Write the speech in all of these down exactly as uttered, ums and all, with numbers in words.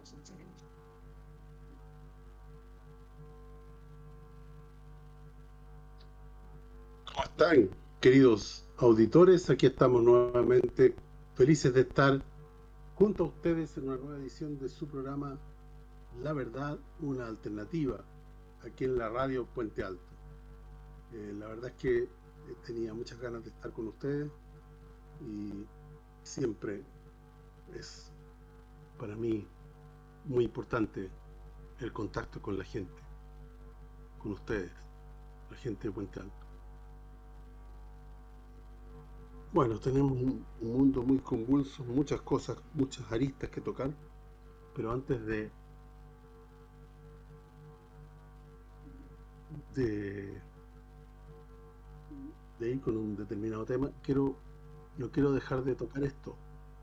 ¿Cómo están, queridos auditores? Aquí estamos nuevamente, felices de estar junto a ustedes en una nueva edición de su programa La Verdad, una alternativa, aquí en la radio Puente Alto. Eh, la verdad es que tenía muchas ganas de estar con ustedes y siempre es para mí muy importante el contacto con la gente, con ustedes, la gente de Puente Alto. Bueno, tenemos un mundo muy convulso, muchas cosas, muchas aristas que tocar, pero antes de de, de ir con un determinado tema, quiero no quiero dejar de tocar esto: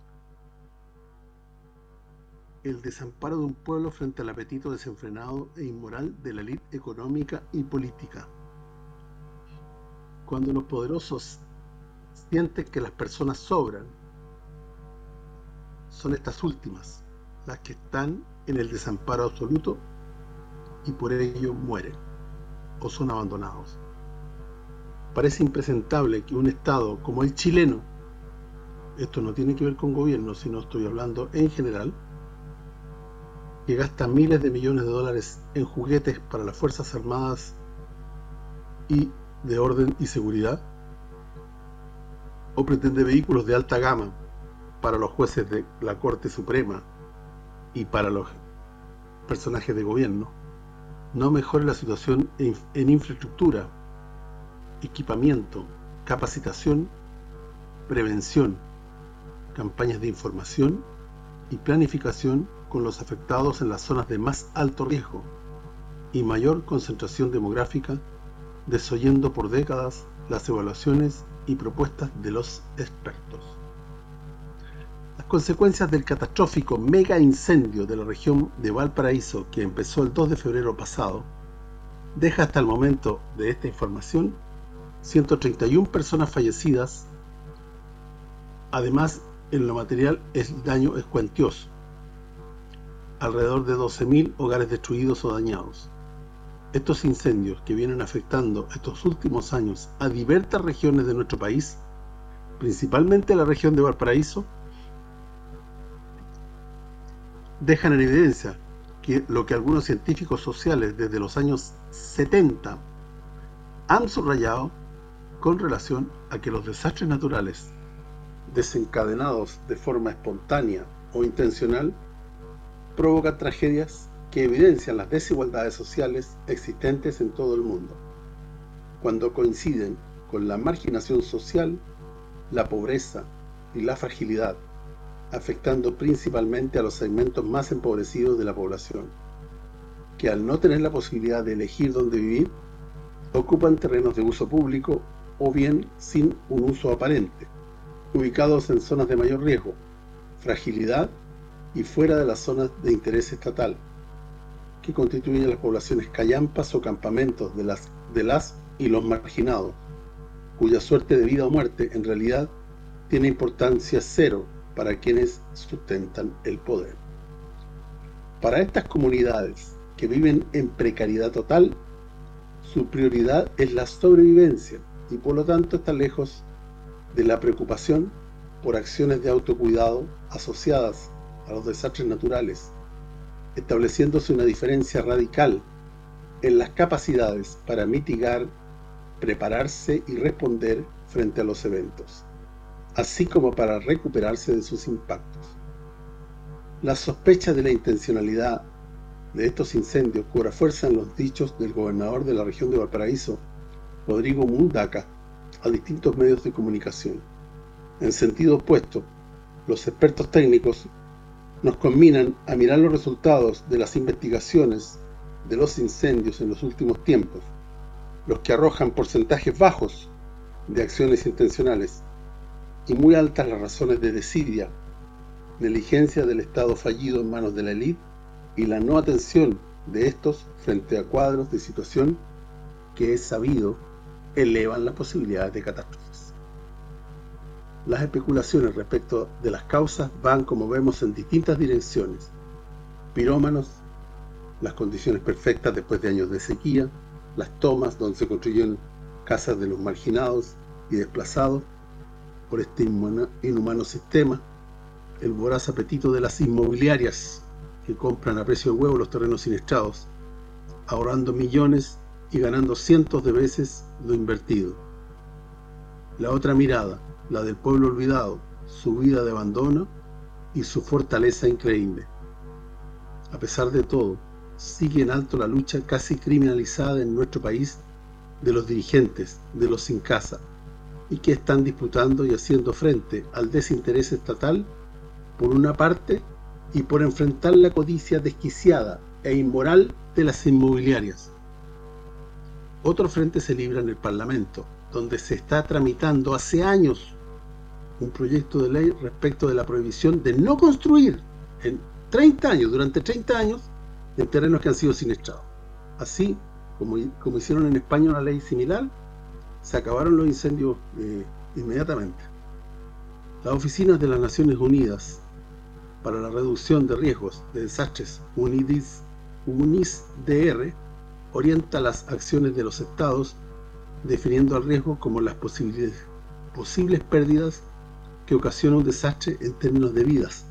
el desamparo de un pueblo frente al apetito desenfrenado e inmoral de la élite económica y política. Cuando los poderosos sienten que las personas sobran, son estas últimas las que están en el desamparo absoluto y por ello mueren o son abandonados. Parece impresentable que un Estado como el chileno, esto no tiene que ver con gobierno, sino estoy hablando en general, que gasta miles de millones de dólares en juguetes para las Fuerzas Armadas y de orden y seguridad, o pretende vehículos de alta gama para los jueces de la Corte Suprema y para los personajes de gobierno, no mejore la situación en, en infraestructura, equipamiento, capacitación, prevención, campañas de información y planificación con los afectados en las zonas de más alto riesgo y mayor concentración demográfica, desoyendo por décadas las evaluaciones y propuestas de los expertos. Las consecuencias del catastrófico mega incendio de la región de Valparaíso, que empezó el dos de febrero pasado, deja hasta el momento de esta información ciento treinta y una personas fallecidas. Además, en lo material el daño es cuantioso: alrededor de doce mil hogares destruidos o dañados. Estos incendios, que vienen afectando estos últimos años a diversas regiones de nuestro país, principalmente la región de Valparaíso, dejan en evidencia que lo que algunos científicos sociales desde los años setenta han subrayado con relación a que los desastres naturales desencadenados de forma espontánea o intencional provocan tragedias que evidencian las desigualdades sociales existentes en todo el mundo, cuando coinciden con la marginación social, la pobreza y la fragilidad, afectando principalmente a los segmentos más empobrecidos de la población, que al no tener la posibilidad de elegir dónde vivir, ocupan terrenos de uso público o bien sin un uso aparente, ubicados en zonas de mayor riesgo, fragilidad y fuera de las zonas de interés estatal, que constituyen las poblaciones callampas o campamentos de las, de las y los marginados, cuya suerte de vida o muerte en realidad tiene importancia cero para quienes sustentan el poder. Para estas comunidades que viven en precariedad total, su prioridad es la sobrevivencia y por lo tanto está lejos de la preocupación por acciones de autocuidado asociadas a los desastres naturales, estableciéndose una diferencia radical en las capacidades para mitigar, prepararse y responder frente a los eventos, así como para recuperarse de sus impactos. La sospecha de la intencionalidad de estos incendios cobra fuerza en los dichos del gobernador de la región de Valparaíso, Rodrigo Mundaca, a distintos medios de comunicación. En sentido opuesto, los expertos técnicos nos conminan a mirar los resultados de las investigaciones de los incendios en los últimos tiempos, los que arrojan porcentajes bajos de acciones intencionales y muy altas las razones de desidia, negligencia del Estado fallido en manos de la élite y la no atención de estos frente a cuadros de situación que es sabido elevan las posibilidades de catástrofes. Las especulaciones respecto de las causas van, como vemos, en distintas direcciones, pirómanos, las condiciones perfectas después de años de sequía, las tomas donde se construyeron casas de los marginados y desplazados por este inhumano sistema, el voraz apetito de las inmobiliarias que compran a precio de huevo los terrenos siniestrados, ahorrando millones y ganando cientos de veces lo invertido. La otra mirada, la del pueblo olvidado, su vida de abandono y su fortaleza increíble. A pesar de todo, sigue en alto la lucha casi criminalizada en nuestro país de los dirigentes, de los sin casa, y que están disputando y haciendo frente al desinterés estatal por una parte y por enfrentar la codicia desquiciada e inmoral de las inmobiliarias. Otro frente se libra en el Parlamento, donde se está tramitando hace años un proyecto de ley respecto de la prohibición de no construir en treinta años, durante treinta años, en terrenos que han sido siniestrados. Así, como, como hicieron en España una ley similar, se acabaron los incendios eh, inmediatamente. Las oficinas de las Naciones Unidas para la reducción de riesgos de desastres, UNIDIS, UNISDR, orienta las acciones de los estados definiendo el riesgo como las posibles, posibles pérdidas que ocasiona un desastre en términos de vidas,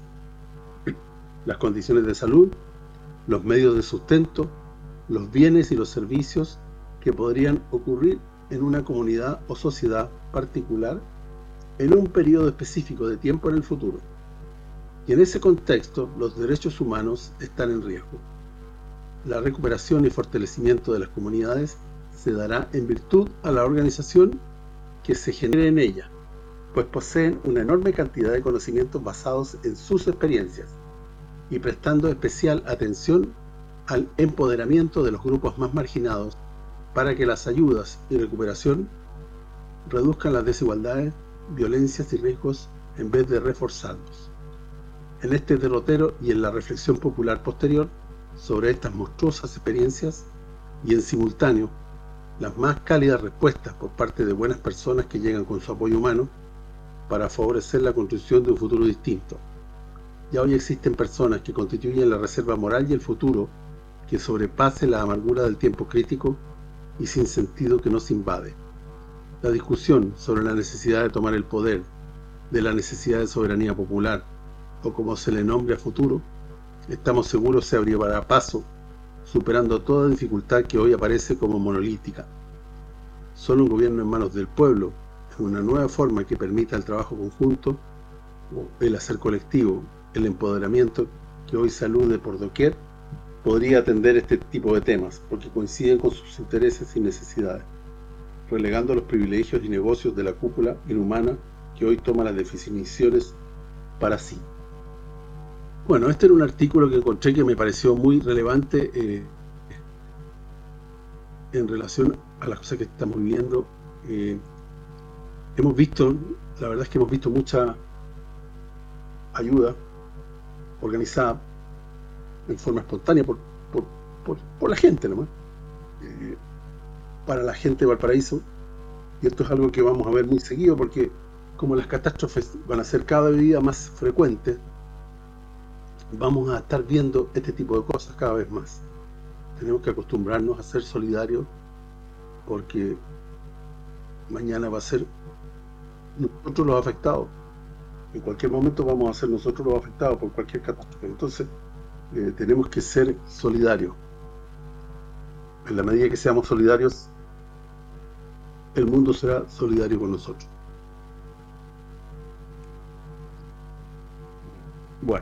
las condiciones de salud, los medios de sustento, los bienes y los servicios que podrían ocurrir en una comunidad o sociedad particular en un periodo específico de tiempo en el futuro. Y en ese contexto, los derechos humanos están en riesgo. La recuperación y fortalecimiento de las comunidades se dará en virtud a la organización que se genere en ella, pues poseen una enorme cantidad de conocimientos basados en sus experiencias y prestando especial atención al empoderamiento de los grupos más marginados para que las ayudas y recuperación reduzcan las desigualdades, violencias y riesgos en vez de reforzarlos. En este derrotero y en la reflexión popular posterior sobre estas monstruosas experiencias y en simultáneo las más cálidas respuestas por parte de buenas personas que llegan con su apoyo humano para favorecer la construcción de un futuro distinto. Ya hoy existen personas que constituyen la reserva moral y el futuro que sobrepase la amargura del tiempo crítico y sin sentido que nos invade. La discusión sobre la necesidad de tomar el poder, de la necesidad de soberanía popular, o como se le nombre a futuro, estamos seguros se abrirá paso, superando toda dificultad que hoy aparece como monolítica. Solo un gobierno en manos del pueblo, en una nueva forma que permita el trabajo conjunto, el hacer colectivo, el empoderamiento que hoy se alude por doquier, podría atender este tipo de temas, porque coinciden con sus intereses y necesidades, relegando los privilegios y negocios de la cúpula inhumana que hoy toma las definiciones para sí. Bueno, este era un artículo que encontré que me pareció muy relevante eh, en relación a las cosas que estamos viviendo. Eh, hemos visto, la verdad es que hemos visto mucha ayuda organizada en forma espontánea por, por, por, por la gente nomás, eh, para la gente de Valparaíso, y esto es algo que vamos a ver muy seguido porque como las catástrofes van a ser cada día más frecuentes, vamos a estar viendo este tipo de cosas cada vez más. Tenemos que acostumbrarnos a ser solidarios porque mañana va a ser nosotros los afectados. En cualquier momento vamos a ser nosotros los afectados por cualquier catástrofe. Entonces eh, tenemos que ser solidarios. En la medida que seamos solidarios, el mundo será solidario con nosotros. Bueno,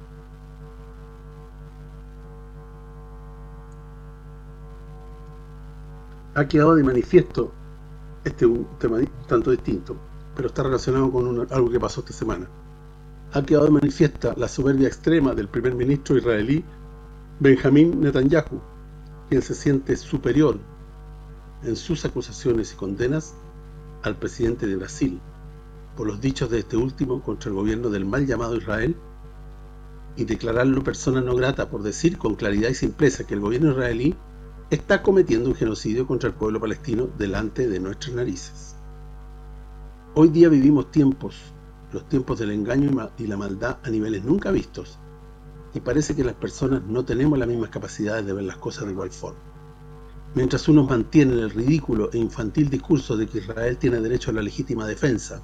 ha quedado de manifiesto, este es un tema un tanto distinto, pero está relacionado con una, algo que pasó esta semana. Ha quedado de manifiesta la soberbia extrema del primer ministro israelí Benjamín Netanyahu, quien se siente superior en sus acusaciones y condenas al presidente de Brasil por los dichos de este último contra el gobierno del mal llamado Israel y declararlo persona no grata por decir con claridad y simpleza que el gobierno israelí está cometiendo un genocidio contra el pueblo palestino delante de nuestras narices. Hoy día vivimos tiempos, los tiempos del engaño y la maldad a niveles nunca vistos, y parece que las personas no tenemos las mismas capacidades de ver las cosas de igual forma. Mientras unos mantienen el ridículo e infantil discurso de que Israel tiene derecho a la legítima defensa,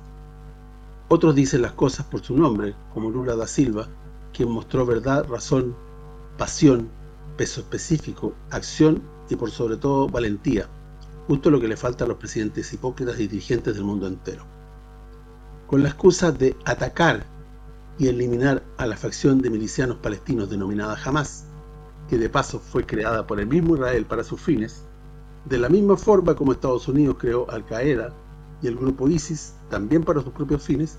otros dicen las cosas por su nombre, como Lula da Silva, quien mostró verdad, razón, pasión, peso específico, acción y por sobre todo valentía, justo lo que le falta a los presidentes hipócritas y dirigentes del mundo entero. Con la excusa de atacar y eliminar a la facción de milicianos palestinos denominada Hamas, que de paso fue creada por el mismo Israel para sus fines, de la misma forma como Estados Unidos creó Al-Qaeda y el grupo ISIS, también para sus propios fines,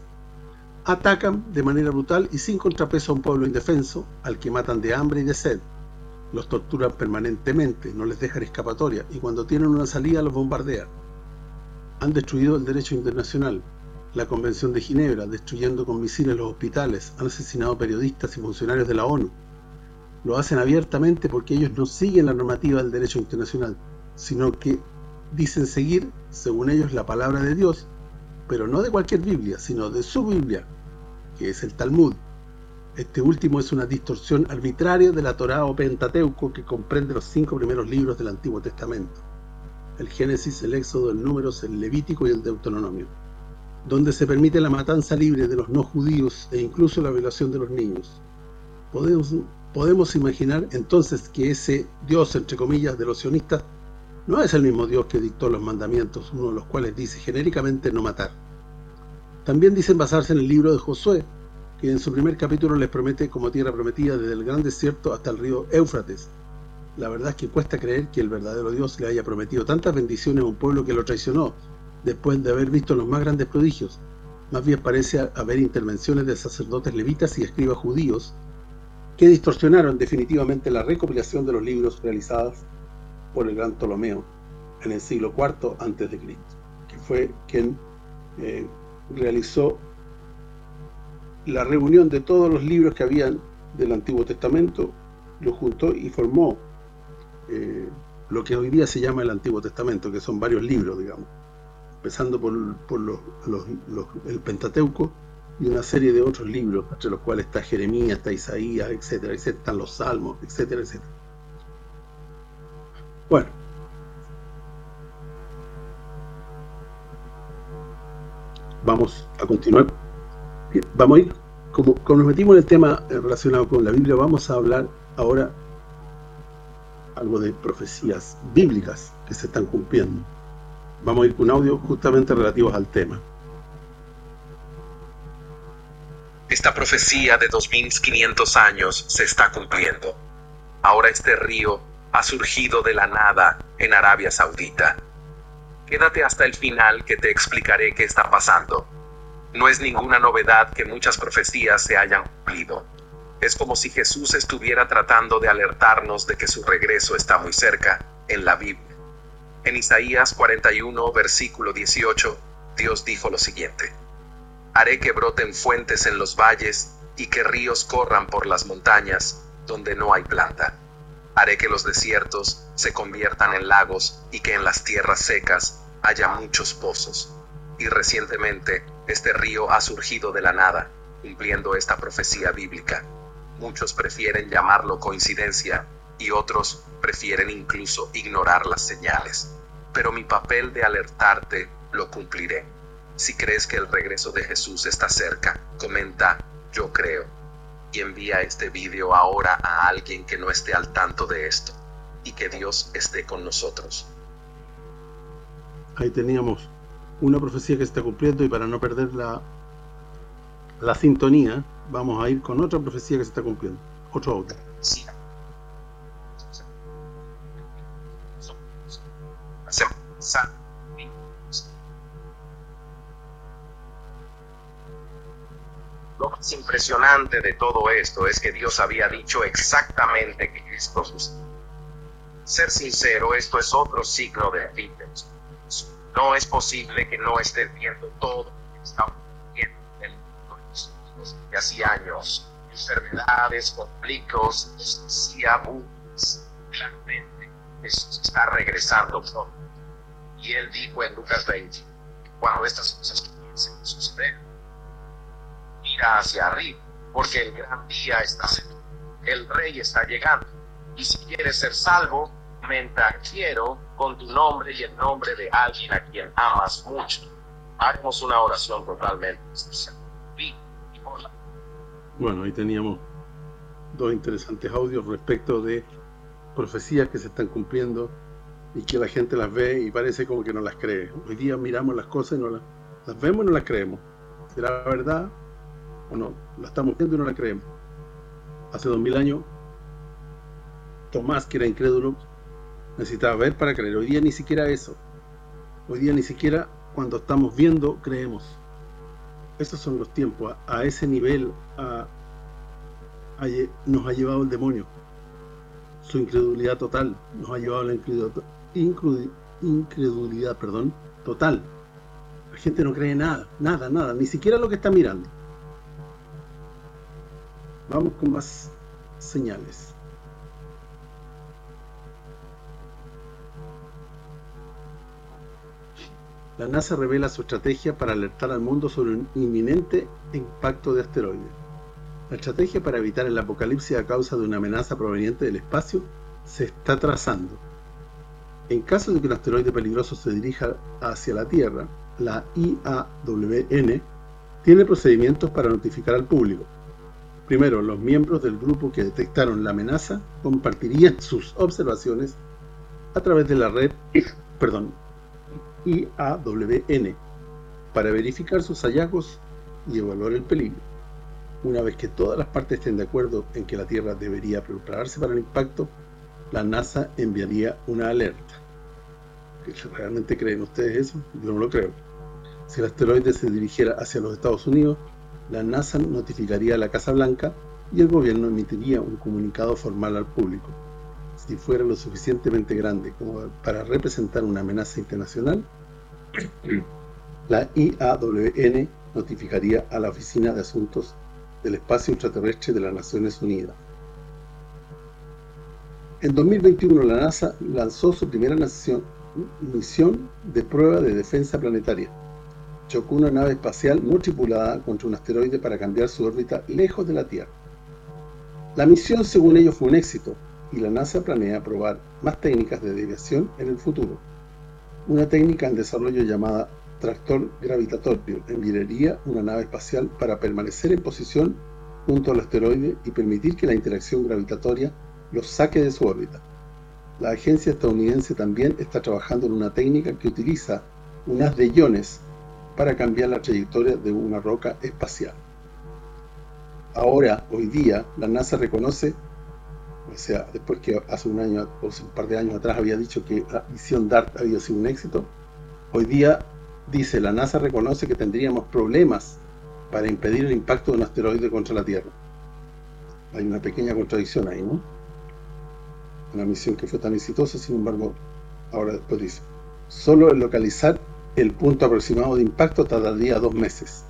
atacan de manera brutal y sin contrapeso a un pueblo indefenso, al que matan de hambre y de sed, los torturan permanentemente, no les dejan escapatoria, y cuando tienen una salida los bombardean. Han destruido el derecho internacional, la Convención de Ginebra, destruyendo con misiles los hospitales, han asesinado periodistas y funcionarios de la ONU. Lo hacen abiertamente porque ellos no siguen la normativa del derecho internacional, sino que dicen seguir, según ellos, la palabra de Dios, pero no de cualquier Biblia, sino de su Biblia, que es el Talmud. Este último es una distorsión arbitraria de la Torá o Pentateuco, que comprende los cinco primeros libros del Antiguo Testamento: el Génesis, el Éxodo, el Números, el Levítico y el Deuteronomio, donde se permite la matanza libre de los no judíos e incluso la violación de los niños. Podemos, podemos imaginar entonces que ese Dios, entre comillas, de los sionistas, no es el mismo Dios que dictó los mandamientos, uno de los cuales dice genéricamente no matar. También dicen basarse en el libro de Josué, que en su primer capítulo les promete como tierra prometida desde el gran desierto hasta el río Éufrates. La verdad es que cuesta creer que el verdadero Dios le haya prometido tantas bendiciones a un pueblo que lo traicionó, después de haber visto los más grandes prodigios. Más bien parece haber intervenciones de sacerdotes levitas y escribas judíos que distorsionaron definitivamente la recopilación de los libros realizadas por el gran Ptolomeo en el siglo cuarto antes de Cristo, que fue quien eh, realizó la reunión de todos los libros que habían del Antiguo Testamento, lo juntó y formó eh, lo que hoy día se llama el Antiguo Testamento, que son varios libros, digamos, empezando por, por los, los, los, el Pentateuco y una serie de otros libros, entre los cuales está Jeremías, está Isaías, etcétera, etcétera, están los Salmos, etcétera, etcétera. Bueno, vamos a continuar. Bien, vamos a ir, como, como nos metimos en el tema relacionado con la Biblia, vamos a hablar ahora algo de profecías bíblicas que se están cumpliendo. Vamos a ir con audio justamente relativos al tema. Esta profecía de dos mil quinientos años se está cumpliendo. Ahora este río ha surgido de la nada en Arabia Saudita. Quédate hasta el final que te explicaré qué está pasando. No es ninguna novedad que muchas profecías se hayan cumplido. Es como si Jesús estuviera tratando de alertarnos de que su regreso está muy cerca en la Biblia. En Isaías cuarenta y uno, versículo dieciocho, Dios dijo lo siguiente: haré que broten fuentes en los valles y que ríos corran por las montañas donde no hay planta. Haré que los desiertos se conviertan en lagos y que en las tierras secas haya muchos pozos. Y recientemente este río ha surgido de la nada, cumpliendo esta profecía bíblica. Muchos prefieren llamarlo coincidencia y otros prefieren incluso ignorar las señales. Pero mi papel de alertarte lo cumpliré. Si crees que el regreso de Jesús está cerca, comenta "yo creo" y envía este video ahora a alguien que no esté al tanto de esto. Y que Dios esté con nosotros. Ahí teníamos una profecía que se está cumpliendo, y para no perder la, la sintonía, vamos a ir con otra profecía que se está cumpliendo. Otro audio. Sí. Lo más impresionante de todo esto es que Dios había dicho exactamente que esto sucedería. Ser sincero, esto es otro signo de Dios. No es posible que no estés viendo todo lo que está ocurriendo en el mundo desde hace años. Enfermedades, conflictos, justicia, burlas. Claramente, Jesús está regresando pronto. Y él dijo en Lucas veinte, cuando estas cosas comiencen a suceder, mira hacia arriba, porque el gran día está cerca. el rey está llegando. Y si quieres ser salvo, menta quiero con tu nombre y el nombre de alguien a quien amas mucho. Hagamos una oración totalmente especial. Bueno, ahí teníamos dos interesantes audios respecto de profecías que se están cumpliendo y que la gente las ve y parece como que no las cree. Hoy día miramos las cosas y no las, las vemos y no las creemos. ¿Será verdad o no? La estamos viendo y no la creemos. Hace dos mil años, Tomás, que era incrédulo, necesitaba ver para creer. Hoy día ni siquiera eso. Hoy día ni siquiera cuando estamos viendo, creemos. Esos son los tiempos. A, a ese nivel a, a, nos ha llevado el demonio. Su incredulidad total. Nos ha llevado a la incredulidad, incredulidad, incredulidad perdón, total. La gente no cree nada, nada, nada. Ni siquiera lo que está mirando. Vamos con más señales. La NASA revela su estrategia para alertar al mundo sobre un inminente impacto de asteroides. La estrategia para evitar el apocalipsis a causa de una amenaza proveniente del espacio se está trazando. En caso de que un asteroide peligroso se dirija hacia la Tierra, la I A W N tiene procedimientos para notificar al público. Primero, los miembros del grupo que detectaron la amenaza compartirían sus observaciones a través de la red, perdón, I A W N para verificar sus hallazgos y evaluar el peligro. Una vez que todas las partes estén de acuerdo en que la Tierra debería prepararse para el impacto, la NASA enviaría una alerta. ¿Realmente creen ustedes eso? Yo no lo creo. Si el asteroide se dirigiera hacia los Estados Unidos, la NASA notificaría a la Casa Blanca y el gobierno emitiría un comunicado formal al público. Si fuera lo suficientemente grande como para representar una amenaza internacional, la I A W N notificaría a la Oficina de Asuntos del Espacio Extraterrestre de las Naciones Unidas. En dos mil veintiuno la NASA lanzó su primera nación, misión de prueba de defensa planetaria. Chocó una nave espacial no tripulada contra un asteroide para cambiar su órbita lejos de la Tierra. La misión, según ellos, fue un éxito, y la NASA planea probar más técnicas de desviación en el futuro. Una técnica en desarrollo llamada tractor gravitatorio enviaría una nave espacial para permanecer en posición junto al asteroide y permitir que la interacción gravitatoria los saque de su órbita. La agencia estadounidense también está trabajando en una técnica que utiliza un haz de iones para cambiar la trayectoria de una roca espacial. Ahora, hoy día, la NASA reconoce, o sea, después que hace un año o un par de años atrás había dicho que la misión DART había sido un éxito, hoy día dice, la NASA reconoce que tendríamos problemas para impedir el impacto de un asteroide contra la Tierra. Hay una pequeña contradicción ahí, ¿no? Una misión que fue tan exitosa, sin embargo, ahora después dice, solo el localizar el punto aproximado de impacto tardaría dos meses.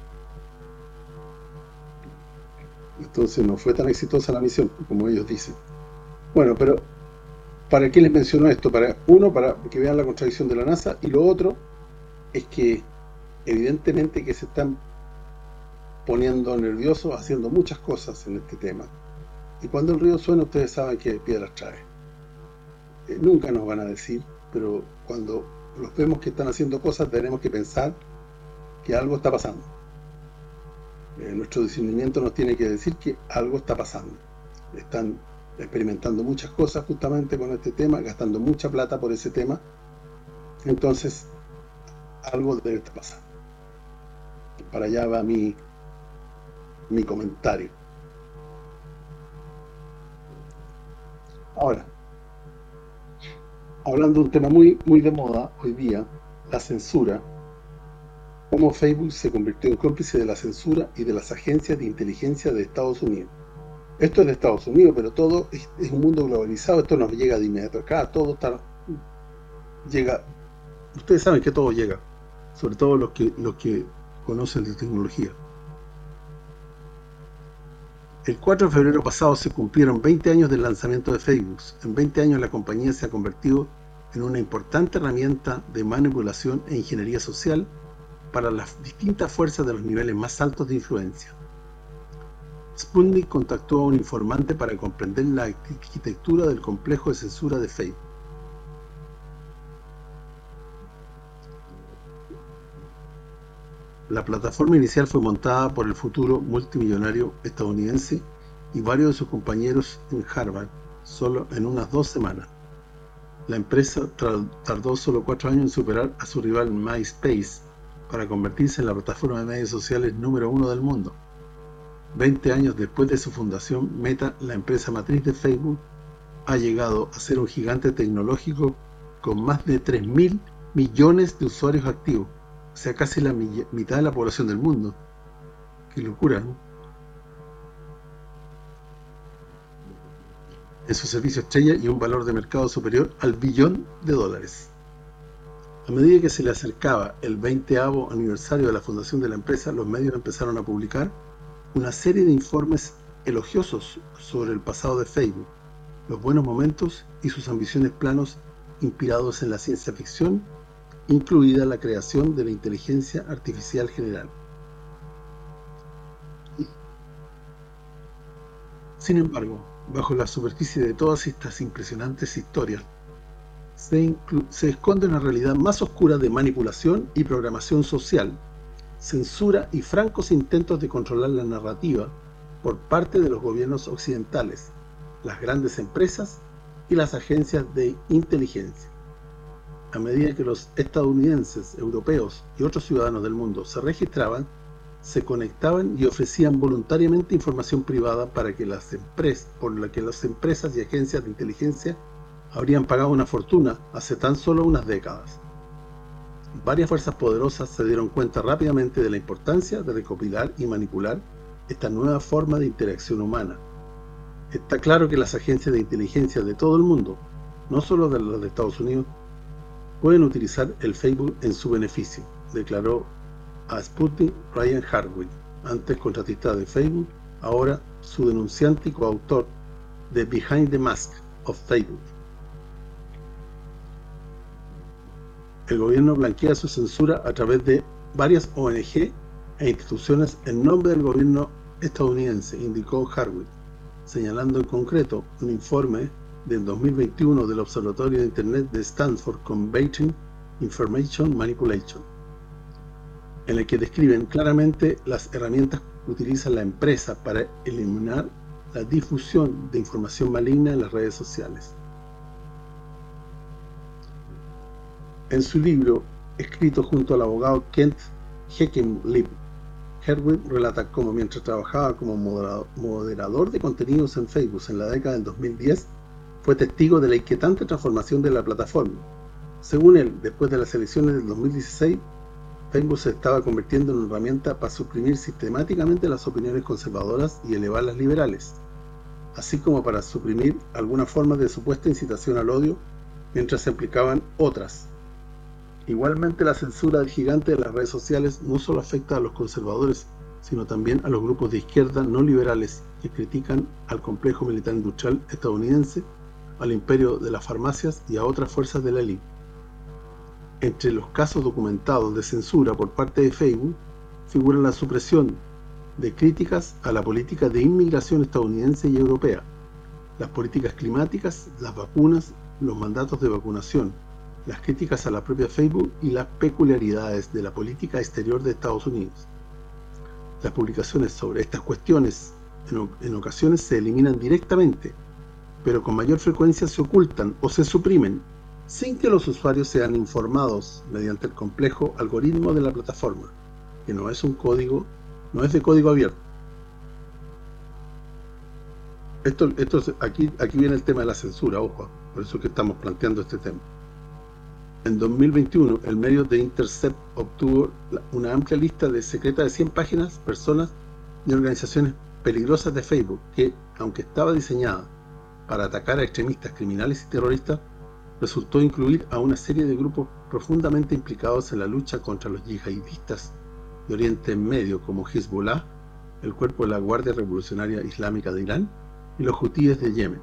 Entonces no fue tan exitosa la misión, como ellos dicen. Bueno, pero ¿para qué les menciono esto? Para uno, para que vean la contradicción de la NASA, y lo otro es que evidentemente que se están poniendo nerviosos, haciendo muchas cosas en este tema. Y cuando el río suena, ustedes saben que piedras trae. Eh, nunca nos van a decir, pero cuando los vemos que están haciendo cosas, tenemos que pensar que algo está pasando. Eh, nuestro discernimiento nos tiene que decir que algo está pasando. Están experimentando muchas cosas justamente con este tema, gastando mucha plata por ese tema. Entonces, algo debe estar pasando. Para allá va mi, mi comentario. Ahora, hablando de un tema muy, muy de moda hoy día, la censura. Cómo Facebook se convirtió en cómplice de la censura y de las agencias de inteligencia de Estados Unidos. Esto es de Estados Unidos, pero todo es, es un mundo globalizado, esto nos llega de inmediato acá, todo está, llega, ustedes saben que todo llega, sobre todo los que, los que conocen de tecnología. El cuatro de febrero pasado se cumplieron veinte años del lanzamiento de Facebook. En veinte años la compañía se ha convertido en una importante herramienta de manipulación e ingeniería social para las distintas fuerzas de los niveles más altos de influencia. Sputnik contactó a un informante para comprender la arquitectura del complejo de censura de Facebook. La plataforma inicial fue montada por el futuro multimillonario estadounidense y varios de sus compañeros en Harvard, solo en unas dos semanas. La empresa tardó solo cuatro años en superar a su rival MySpace para convertirse en la plataforma de medios sociales número uno del mundo. Veinte años después de su fundación, Meta, la empresa matriz de Facebook, ha llegado a ser un gigante tecnológico con más de tres mil millones de usuarios activos, o sea, casi la mitad de la población del mundo. ¡Qué locura!, ¿no? En su servicio estrella y un valor de mercado superior al billón de dólares. A medida que se le acercaba el veinteavo aniversario de la fundación de la empresa, los medios empezaron a publicar una serie de informes elogiosos sobre el pasado de Facebook, los buenos momentos y sus ambiciones planos inspirados en la ciencia ficción, incluida la creación de la inteligencia artificial general. Sin embargo, bajo la superficie de todas estas impresionantes historias, se, se esconde una realidad más oscura de manipulación y programación social, censura y francos intentos de controlar la narrativa por parte de los gobiernos occidentales, las grandes empresas y las agencias de inteligencia. A medida que los estadounidenses, europeos y otros ciudadanos del mundo se registraban, se conectaban y ofrecían voluntariamente información privada para que las empresas, por la que las empresas y agencias de inteligencia habrían pagado una fortuna hace tan solo unas décadas. Varias fuerzas poderosas se dieron cuenta rápidamente de la importancia de recopilar y manipular esta nueva forma de interacción humana. Está claro que las agencias de inteligencia de todo el mundo, no solo de las de Estados Unidos, pueden utilizar el Facebook en su beneficio, declaró a Sputnik Ryan Hardwick, antes contratista de Facebook, ahora su denunciante y coautor de Behind the Mask of Facebook. El gobierno blanquea su censura a través de varias O N Ge e instituciones en nombre del gobierno estadounidense, indicó Hardwick, señalando en concreto un informe del dos mil veintiuno del Observatorio de Internet de Stanford Combating Information Manipulation, en el que describen claramente las herramientas que utiliza la empresa para eliminar la difusión de información maligna en las redes sociales. En su libro, escrito junto al abogado Kent Heckenlib, Hardwick relata cómo mientras trabajaba como moderador de contenidos en Facebook en la década del dos mil diez, fue testigo de la inquietante transformación de la plataforma. Según él, después de las elecciones del dos mil dieciséis, Facebook se estaba convirtiendo en una herramienta para suprimir sistemáticamente las opiniones conservadoras y elevar las liberales, así como para suprimir alguna forma de supuesta incitación al odio, mientras se aplicaban otras. Igualmente, la censura del gigante de las redes sociales no solo afecta a los conservadores, sino también a los grupos de izquierda no liberales que critican al complejo militar industrial estadounidense, al imperio de las farmacias y a otras fuerzas de la élite. Entre los casos documentados de censura por parte de Facebook figura la supresión de críticas a la política de inmigración estadounidense y europea, las políticas climáticas, las vacunas, los mandatos de vacunación, las críticas a la propia Facebook y las peculiaridades de la política exterior de Estados Unidos. Las publicaciones sobre estas cuestiones en, en ocasiones se eliminan directamente, pero con mayor frecuencia se ocultan o se suprimen, sin que los usuarios sean informados mediante el complejo algoritmo de la plataforma, que no es un código, no es de código abierto. Esto, esto aquí, aquí viene el tema de la censura, ojo, por eso que estamos planteando este tema. En dos mil veintiuno, el medio The Intercept obtuvo una amplia lista de secreta de cien páginas, personas y organizaciones peligrosas de Facebook que, aunque estaba diseñada para atacar a extremistas criminales y terroristas, resultó incluir a una serie de grupos profundamente implicados en la lucha contra los yihadistas de Oriente Medio como Hezbollah, el cuerpo de la Guardia Revolucionaria Islámica de Irán y los hutíes de Yemen.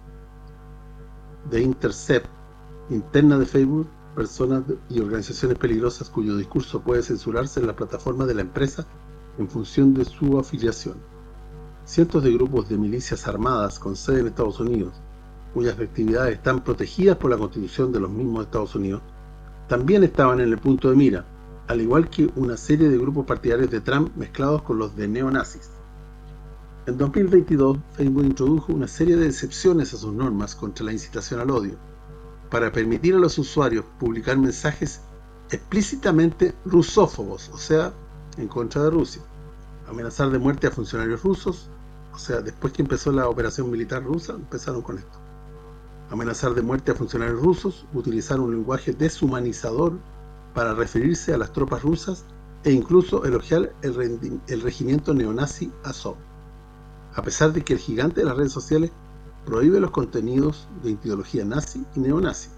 The Intercept, interna de Facebook, personas y organizaciones peligrosas cuyo discurso puede censurarse en la plataforma de la empresa en función de su afiliación. cientos de grupos de milicias armadas con sede en Estados Unidos, cuyas actividades están protegidas por la Constitución de los mismos Estados Unidos, también estaban en el punto de mira, al igual que una serie de grupos partidarios de Trump mezclados con los de neonazis. En dos mil veintidós, Facebook introdujo una serie de excepciones a sus normas contra la incitación al odio, para permitir a los usuarios publicar mensajes explícitamente rusófobos, o sea, en contra de Rusia, amenazar de muerte a funcionarios rusos, o sea, después que empezó la operación militar rusa, empezaron con esto, amenazar de muerte a funcionarios rusos, utilizar un lenguaje deshumanizador para referirse a las tropas rusas e incluso elogiar el, el regimiento neonazi Azov, a pesar de que el gigante de las redes sociales prohíbe los contenidos de ideología nazi y neonazi.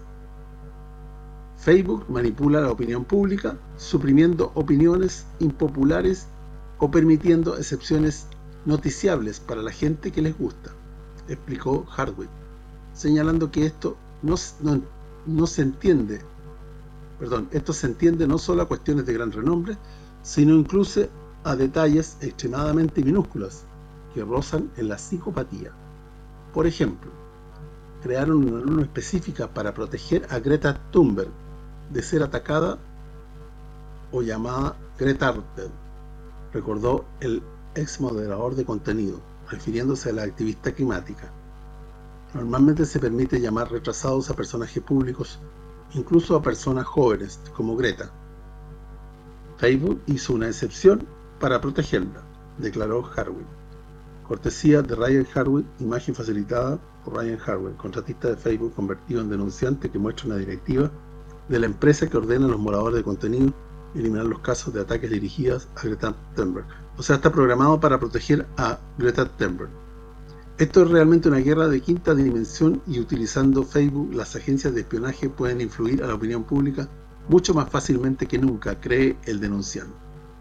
Facebook manipula la opinión pública, suprimiendo opiniones impopulares o permitiendo excepciones noticiables para la gente que les gusta, explicó Hardwick, señalando que esto no, no, no se entiende, perdón, esto se entiende no solo a cuestiones de gran renombre, sino incluso a detalles extremadamente minúsculos que rozan en la psicopatía. Por ejemplo, crearon una norma específica para proteger a Greta Thunberg de ser atacada o llamada Gretarted, recordó el ex moderador de contenido, refiriéndose a la activista climática. Normalmente se permite llamar retrasados a personajes públicos, incluso a personas jóvenes, como Greta. Facebook hizo una excepción para protegerla, declaró Hardwick. Cortesía de Ryan Hardwick, imagen facilitada por Ryan Hardwick, contratista de Facebook convertido en denunciante, que muestra una directiva de la empresa que ordena a los moderadores de contenido eliminar los casos de ataques dirigidos a Greta Thunberg. O sea, está programado para proteger a Greta Thunberg. Esto es realmente una guerra de quinta dimensión, y utilizando Facebook, las agencias de espionaje pueden influir a la opinión pública mucho más fácilmente que nunca, cree el denunciante.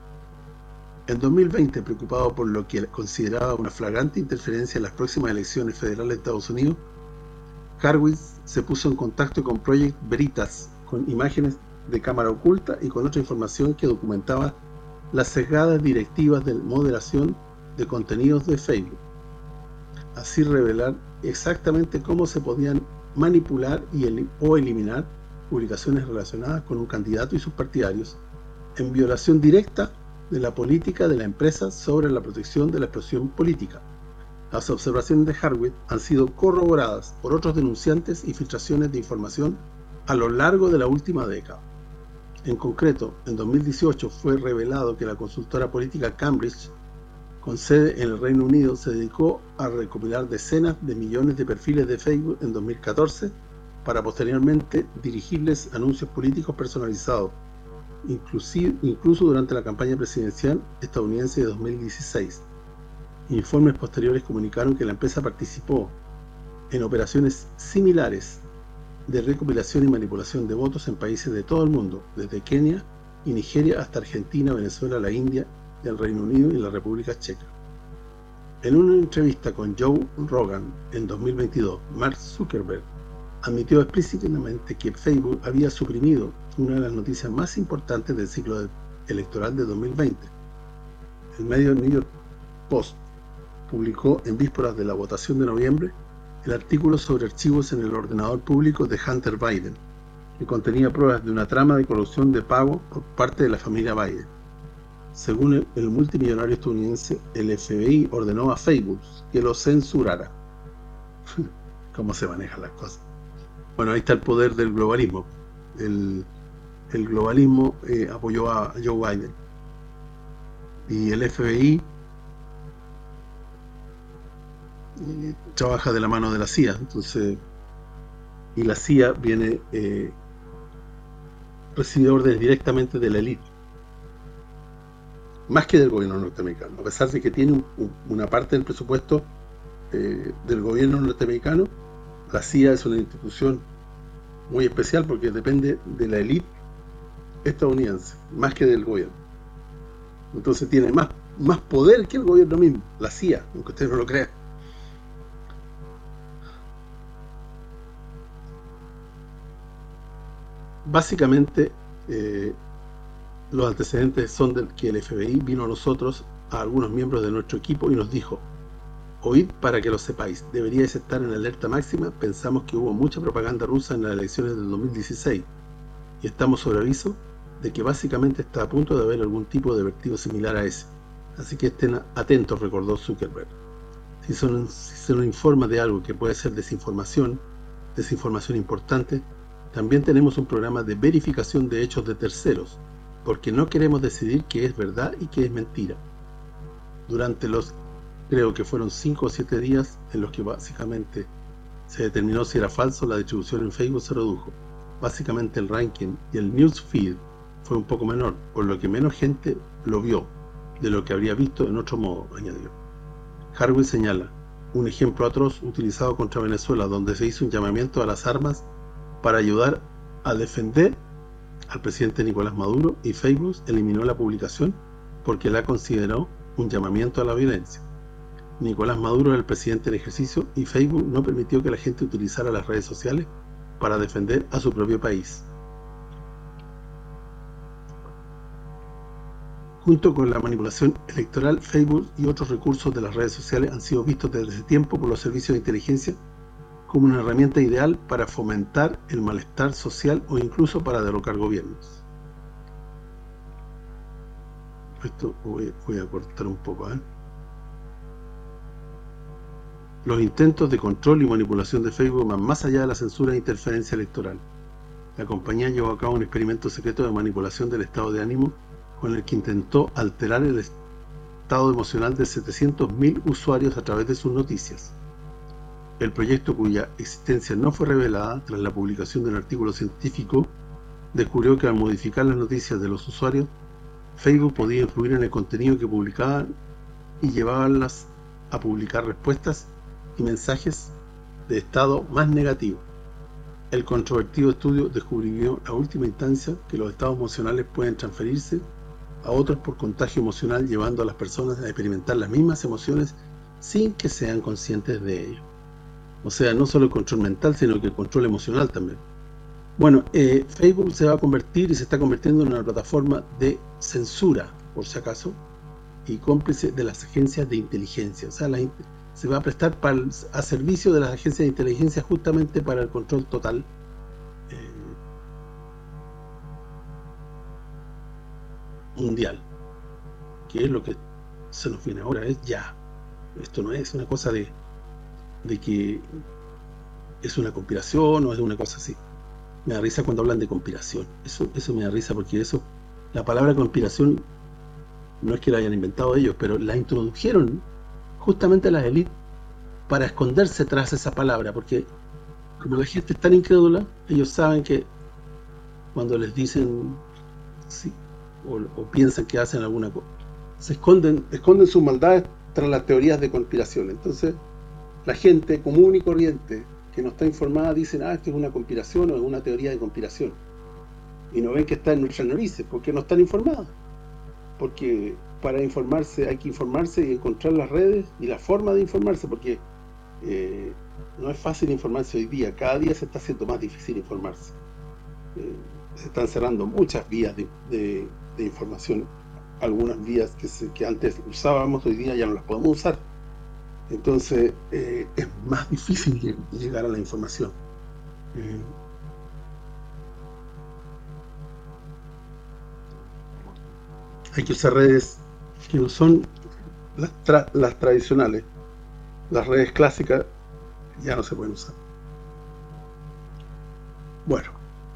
En dos mil veinte, preocupado por lo que consideraba una flagrante interferencia en las próximas elecciones federales de Estados Unidos, Hardwick se puso en contacto con Project Veritas, con imágenes de cámara oculta y con otra información que documentaba las sesgadas directivas de moderación de contenidos de Facebook. Así revelar exactamente cómo se podían manipular y el, o eliminar publicaciones relacionadas con un candidato y sus partidarios, en violación directa de la política de la empresa sobre la protección de la expresión política. Las observaciones de Hardwick han sido corroboradas por otros denunciantes y filtraciones de información a lo largo de la última década. En concreto, en dos mil dieciocho fue revelado que la consultora política Cambridge, con sede en el Reino Unido, se dedicó a recopilar decenas de millones de perfiles de Facebook en dos mil catorce para posteriormente dirigirles anuncios políticos personalizados, inclusive, incluso durante la campaña presidencial estadounidense de dos mil dieciséis. Informes posteriores comunicaron que la empresa participó en operaciones similares de recopilación y manipulación de votos en países de todo el mundo, desde Kenia y Nigeria hasta Argentina, Venezuela, la India, el Reino Unido y la República Checa. En una entrevista con Joe Rogan en dos mil veintidós, Mark Zuckerberg admitió explícitamente que Facebook había suprimido una de las noticias más importantes del ciclo electoral de dos mil veinte. El medio New York Post publicó en vísperas de la votación de noviembre el artículo sobre archivos en el ordenador público de Hunter Biden, que contenía pruebas de una trama de corrupción de pago por parte de la familia Biden. Según el, el multimillonario estadounidense, el F B I ordenó a Facebook que lo censurara. ¿Cómo se manejan las cosas? Bueno, ahí está el poder del globalismo. El, el globalismo eh, apoyó a Joe Biden. Y el F B I eh, trabaja de la mano de la C I A. Entonces, y la C I A viene eh, recibe órdenes directamente de la élite, más que del gobierno norteamericano, a pesar de que tiene un, un, una parte del presupuesto eh, del gobierno norteamericano. La C I A es una institución muy especial porque depende de la élite estadounidense, más que del gobierno. Entonces tiene más, más poder que el gobierno mismo, la C I A, aunque ustedes no lo crean. Básicamente, eh, los antecedentes son de que el F B I vino a nosotros, a algunos miembros de nuestro equipo, y nos dijo: Oíd para que lo sepáis, deberíais estar en alerta máxima, pensamos que hubo mucha propaganda rusa en las elecciones del dos mil dieciséis, y estamos sobre aviso de que básicamente está a punto de haber algún tipo de vertido similar a ese. Así que estén atentos, recordó Zuckerberg. Si, son, si se nos informa de algo que puede ser desinformación, desinformación importante, también tenemos un programa de verificación de hechos de terceros, porque no queremos decidir qué es verdad y qué es mentira. Durante los, creo que fueron cinco o siete días en los que básicamente se determinó si era falso, la distribución en Facebook se redujo. Básicamente el ranking y el newsfeed fue un poco menor, por lo que menos gente lo vio de lo que habría visto en otro modo, añadió. Harwin señala un ejemplo atroz utilizado contra Venezuela, donde se hizo un llamamiento a las armas para ayudar a defender al presidente Nicolás Maduro, y Facebook eliminó la publicación porque la consideró un llamamiento a la violencia. Nicolás Maduro era el presidente en ejercicio y Facebook no permitió que la gente utilizara las redes sociales para defender a su propio país. Junto con la manipulación electoral, Facebook y otros recursos de las redes sociales han sido vistos desde hace tiempo por los servicios de inteligencia como una herramienta ideal para fomentar el malestar social o incluso para derrocar gobiernos. Esto voy, voy a cortar un poco, ¿eh? Los intentos de control y manipulación de Facebook van más allá de la censura e interferencia electoral. La compañía llevó a cabo un experimento secreto de manipulación del estado de ánimo con el que intentó alterar el estado emocional de setecientos mil usuarios a través de sus noticias. El proyecto, cuya existencia no fue revelada tras la publicación de un artículo científico, descubrió que al modificar las noticias de los usuarios, Facebook podía influir en el contenido que publicaban y llevarlas a publicar respuestas y mensajes de estado más negativo. El controvertido estudio descubrió a última instancia que los estados emocionales pueden transferirse a otros por contagio emocional, llevando a las personas a experimentar las mismas emociones sin que sean conscientes de ello. O sea, no solo el control mental, sino que el control emocional también. Bueno, eh, Facebook se va a convertir y se está convirtiendo en una plataforma de censura, por si acaso, y cómplice de las agencias de inteligencia. O sea, la, se va a prestar para el, a servicio de las agencias de inteligencia justamente para el control total eh, mundial, que es lo que se nos viene ahora, es ya. Esto no es una cosa de, de que es una conspiración o es una cosa así. Me da risa cuando hablan de conspiración. Eso, eso me da risa porque eso, la palabra conspiración no es que la hayan inventado ellos, pero la introdujeron justamente las élites para esconderse tras esa palabra, porque como la gente es tan incrédula, ellos saben que cuando les dicen sí, o, o piensan que hacen alguna cosa, se esconden, esconden sus maldades tras las teorías de conspiración. Entonces, la gente común y corriente que no está informada dicen, ah, esto es una conspiración o es una teoría de conspiración. Y no ven que está en nuestras narices, porque no están informadas. Porque para informarse hay que informarse y encontrar las redes y la forma de informarse, porque eh, no es fácil informarse hoy día. Cada día se está haciendo más difícil informarse. Eh, se están cerrando muchas vías de, de, de información. Algunas vías que, se, que antes usábamos, hoy día ya no las podemos usar. Entonces eh, es más difícil llegar a la información. Eh, hay que usar redes que no son las, tra las tradicionales. Las redes clásicas ya no se pueden usar. Bueno,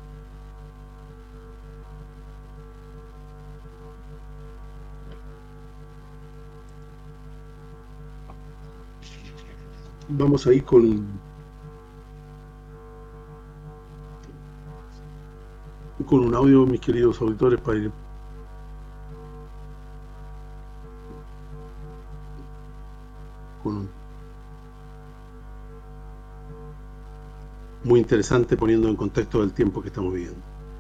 vamos a ir con con un audio, mis queridos auditores, para ir con un muy interesante, poniendo en contexto el tiempo que estamos viviendo.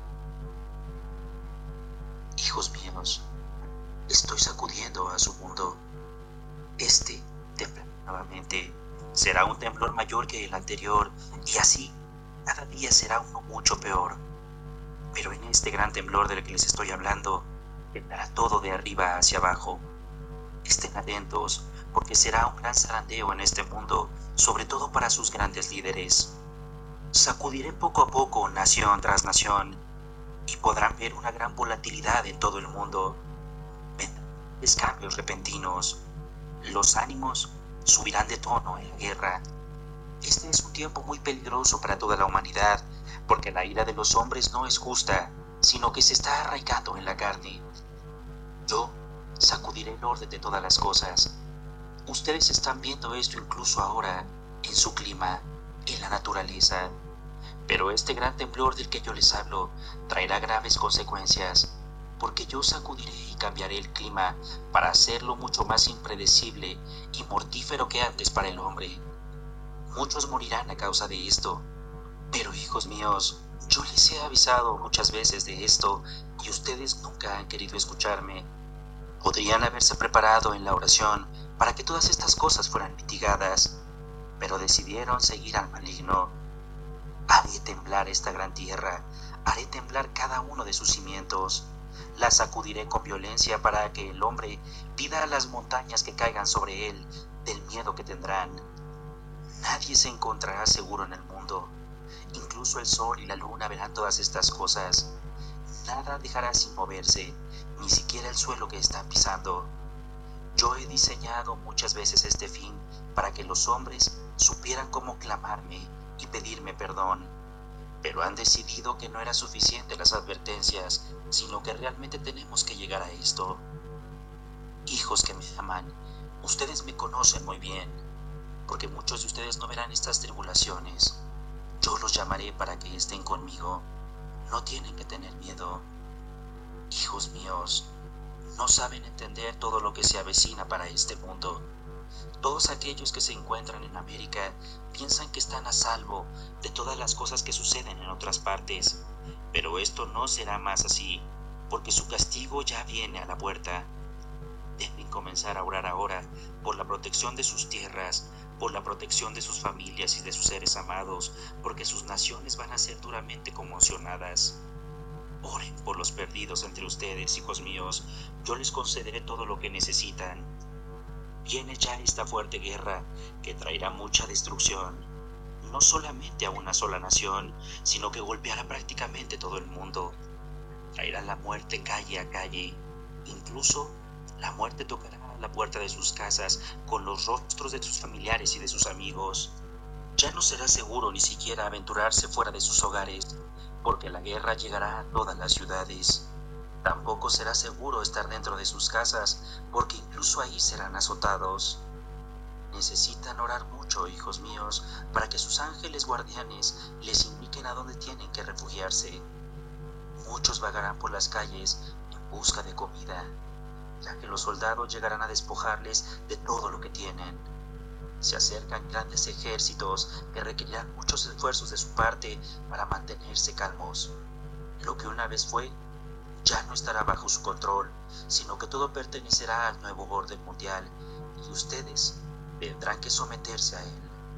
Hijos míos, estoy sacudiendo a su mundo. Este temblor nuevamente será un temblor mayor que el anterior, y así cada día será uno mucho peor. Pero en este gran temblor del que les estoy hablando, temblará todo de arriba hacia abajo. Estén atentos, porque será un gran zarandeo en este mundo, sobre todo para sus grandes líderes. Sacudiré poco a poco nación tras nación, y podrán ver una gran volatilidad en todo el mundo. Vendrán cambios repentinos. Los ánimos subirán de tono en la guerra. Este es un tiempo muy peligroso para toda la humanidad, porque la ira de los hombres no es justa, sino que se está arraigando en la carne. Yo sacudiré el orden de todas las cosas. Ustedes están viendo esto incluso ahora, en su clima, en la naturaleza. Pero este gran temblor del que yo les hablo traerá graves consecuencias, porque yo sacudiré y cambiaré el clima para hacerlo mucho más impredecible y mortífero que antes para el hombre. Muchos morirán a causa de esto, pero hijos míos, yo les he avisado muchas veces de esto y ustedes nunca han querido escucharme. Podrían haberse preparado en la oración para que todas estas cosas fueran mitigadas, pero decidieron seguir al maligno. Haré temblar esta gran tierra, haré temblar cada uno de sus cimientos. La sacudiré con violencia para que el hombre pida a las montañas que caigan sobre él del miedo que tendrán. Nadie se encontrará seguro en el mundo. Incluso el sol y la luna verán todas estas cosas. Nada dejará sin moverse, ni siquiera el suelo que están pisando. Yo he diseñado muchas veces este fin para que los hombres supieran cómo clamarme y pedirme perdón, pero han decidido que no era suficiente las advertencias, sino que realmente tenemos que llegar a esto. Hijos que me aman, ustedes me conocen muy bien, porque muchos de ustedes no verán estas tribulaciones. Yo los llamaré para que estén conmigo. No tienen que tener miedo. Hijos míos, no saben entender todo lo que se avecina para este mundo. Todos aquellos que se encuentran en América piensan que están a salvo de todas las cosas que suceden en otras partes, pero esto no será más así, porque su castigo ya viene a la puerta. Deben comenzar a orar ahora por la protección de sus tierras, por la protección de sus familias y de sus seres amados, porque sus naciones van a ser duramente conmocionadas. Oren por los perdidos entre ustedes, hijos míos, yo les concederé todo lo que necesitan. Viene ya esta fuerte guerra que traerá mucha destrucción, no solamente a una sola nación, sino que golpeará prácticamente todo el mundo. Traerá la muerte calle a calle, incluso la muerte tocará a la puerta de sus casas con los rostros de sus familiares y de sus amigos. Ya no será seguro ni siquiera aventurarse fuera de sus hogares, porque la guerra llegará a todas las ciudades. Tampoco será seguro estar dentro de sus casas, porque incluso ahí serán azotados. Necesitan orar mucho, hijos míos, para que sus ángeles guardianes les indiquen a dónde tienen que refugiarse. Muchos vagarán por las calles en busca de comida, ya que los soldados llegarán a despojarles de todo lo que tienen. Se acercan grandes ejércitos que requerirán muchos esfuerzos de su parte para mantenerse calmos. Lo que una vez fue, ya no estará bajo su control, sino que todo pertenecerá al nuevo orden mundial y ustedes tendrán que someterse a él.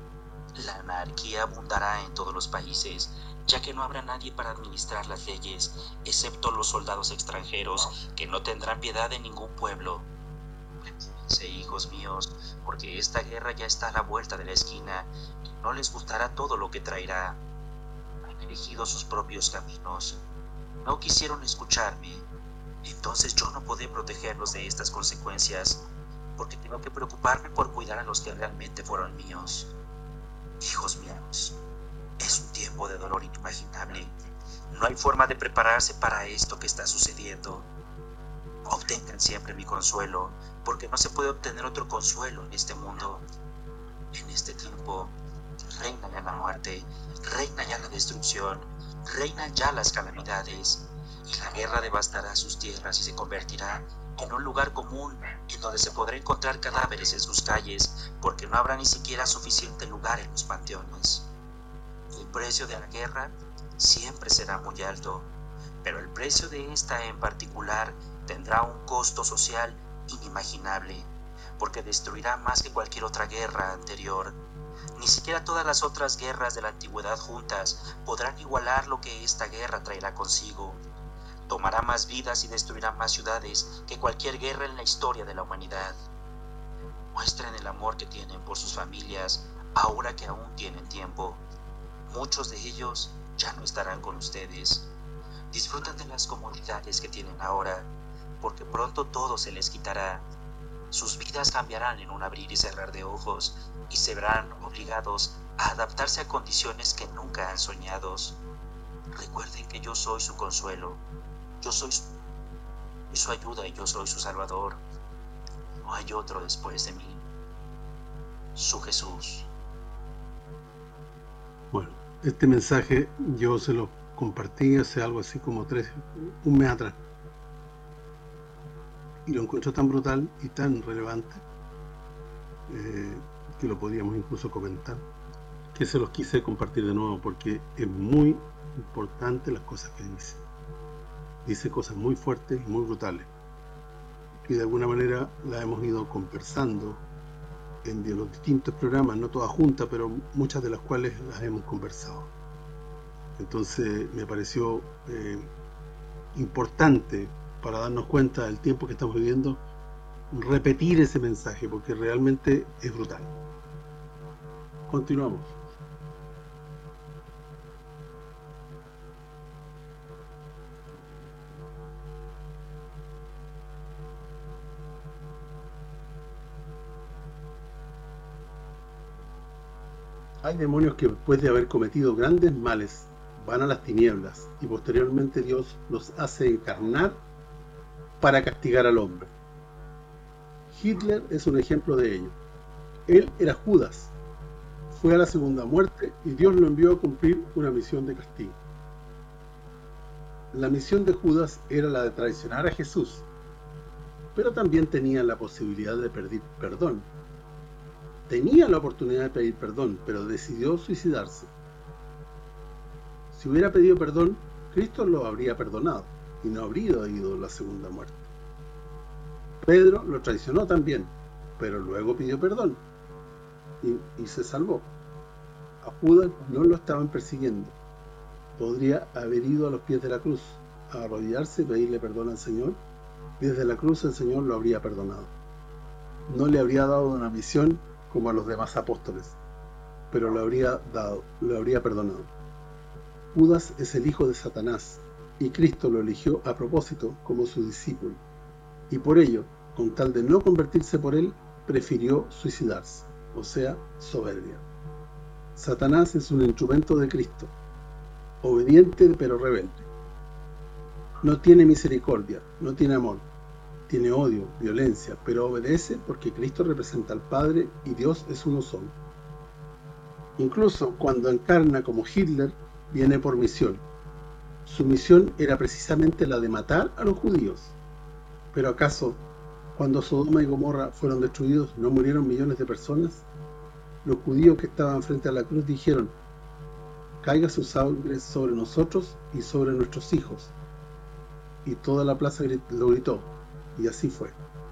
La anarquía abundará en todos los países, ya que no habrá nadie para administrar las leyes, excepto los soldados extranjeros que no tendrán piedad de ningún pueblo. Prepárense, hijos míos, porque esta guerra ya está a la vuelta de la esquina y no les gustará todo lo que traerá. Han elegido sus propios caminos. No quisieron escucharme, entonces yo no podré protegerlos de estas consecuencias, porque tengo que preocuparme por cuidar a los que realmente fueron míos. Hijos míos, es un tiempo de dolor inimaginable. No hay forma de prepararse para esto que está sucediendo. Obtengan siempre mi consuelo, porque no se puede obtener otro consuelo en este mundo. En este tiempo, reina ya la muerte, reina ya la destrucción, reinan ya las calamidades, y la guerra devastará sus tierras y se convertirá en un lugar común en donde se podrá encontrar cadáveres en sus calles, porque no habrá ni siquiera suficiente lugar en los panteones. El precio de la guerra siempre será muy alto, pero el precio de esta en particular tendrá un costo social inimaginable, porque destruirá más que cualquier otra guerra anterior. Ni siquiera todas las otras guerras de la antigüedad juntas podrán igualar lo que esta guerra traerá consigo. Tomará más vidas y destruirá más ciudades que cualquier guerra en la historia de la humanidad. Muestren el amor que tienen por sus familias ahora que aún tienen tiempo. Muchos de ellos ya no estarán con ustedes. Disfruten de las comodidades que tienen ahora, porque pronto todo se les quitará. Sus vidas cambiarán en un abrir y cerrar de ojos y se verán obligados a adaptarse a condiciones que nunca han soñado. Recuerden que yo soy su consuelo, yo soy su, su ayuda y yo soy su Salvador. No hay otro después de mí. Su Jesús. Bueno, este mensaje yo se lo compartí hace algo así como tres, un mes atrás. Y lo encuentro tan brutal y tan relevante eh, que lo podíamos incluso comentar, que se los quise compartir de nuevo porque es muy importante las cosas que dice. Dice cosas muy fuertes y muy brutales, que de alguna manera las hemos ido conversando en de los distintos programas, no todas juntas, pero muchas de las cuales las hemos conversado. Entonces me pareció eh, importante, para darnos cuenta del tiempo que estamos viviendo, repetir ese mensaje, porque realmente es brutal. Continuamos. Hay demonios que después de haber cometido grandes males van a las tinieblas y posteriormente Dios los hace encarnar para castigar al hombre. Hitler es un ejemplo de ello. Él era Judas, fue a la segunda muerte y Dios lo envió a cumplir una misión de castigo. La misión de Judas era la de traicionar a Jesús, pero también tenía la posibilidad de pedir perdón. Tenía la oportunidad de pedir perdón, pero decidió suicidarse. Si hubiera pedido perdón, Cristo lo habría perdonado y no habría ido a la segunda muerte. Pedro lo traicionó también, pero luego pidió perdón y, y se salvó. A Judas no lo estaban persiguiendo. Podría haber ido a los pies de la cruz, a arrodillarse y pedirle perdón al Señor. Desde la cruz el Señor lo habría perdonado. No le habría dado una misión como a los demás apóstoles, pero lo habría dado, lo habría perdonado. Judas es el hijo de Satanás, y Cristo lo eligió a propósito como su discípulo, y por ello, con tal de no convertirse por él, prefirió suicidarse, o sea, soberbia. Satanás es un instrumento de Cristo, obediente pero rebelde. No tiene misericordia, no tiene amor, tiene odio, violencia, pero obedece porque Cristo representa al Padre y Dios es uno solo. Incluso cuando encarna como Hitler, viene por misión. Su misión era precisamente la de matar a los judíos. ¿Pero acaso, cuando Sodoma y Gomorra fueron destruidos, no murieron millones de personas? Los judíos que estaban frente a la cruz dijeron: caiga su sangre sobre nosotros y sobre nuestros hijos. Y toda la plaza lo gritó, y así fue.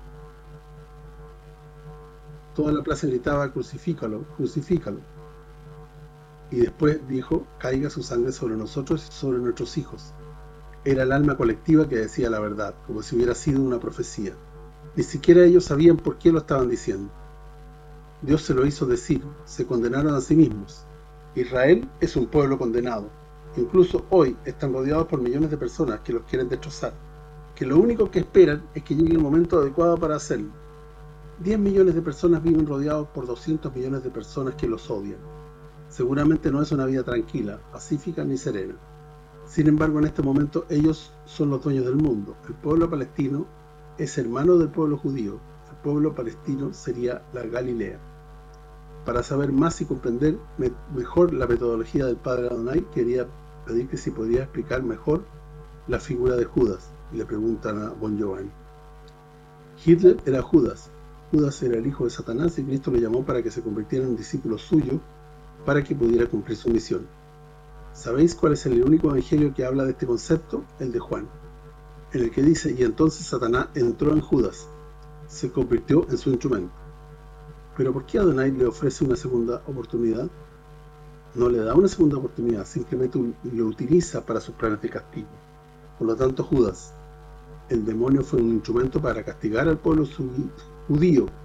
Toda la plaza gritaba: crucifícalo, crucifícalo. Y después dijo: caiga su sangre sobre nosotros y sobre nuestros hijos. Era el alma colectiva que decía la verdad, como si hubiera sido una profecía. Ni siquiera ellos sabían por qué lo estaban diciendo. Dios se lo hizo decir, se condenaron a sí mismos. Israel es un pueblo condenado. Incluso hoy están rodeados por millones de personas que los quieren destrozar, que lo único que esperan es que llegue el momento adecuado para hacerlo. diez millones de personas viven rodeados por doscientos millones de personas que los odian. Seguramente no es una vida tranquila, pacífica ni serena. Sin embargo, en este momento ellos son los dueños del mundo. El pueblo palestino es hermano del pueblo judío. El pueblo palestino sería la Galilea. Para saber más y comprender me mejor la metodología del Padre Adonai, quería pedir que si podía explicar mejor la figura de Judas. Y le preguntan a Bon Giovanni. Hitler era Judas. Judas era el hijo de Satanás y Cristo lo llamó para que se convirtiera en un discípulo suyo para que pudiera cumplir su misión. ¿Sabéis cuál es el único evangelio que habla de este concepto? El de Juan, en el que dice: y entonces Satanás entró en Judas, se convirtió en su instrumento. ¿Pero por qué Adonai le ofrece una segunda oportunidad? No le da una segunda oportunidad, simplemente lo utiliza para sus planes de castigo. Por lo tanto, Judas, el demonio, fue un instrumento para castigar al pueblo judío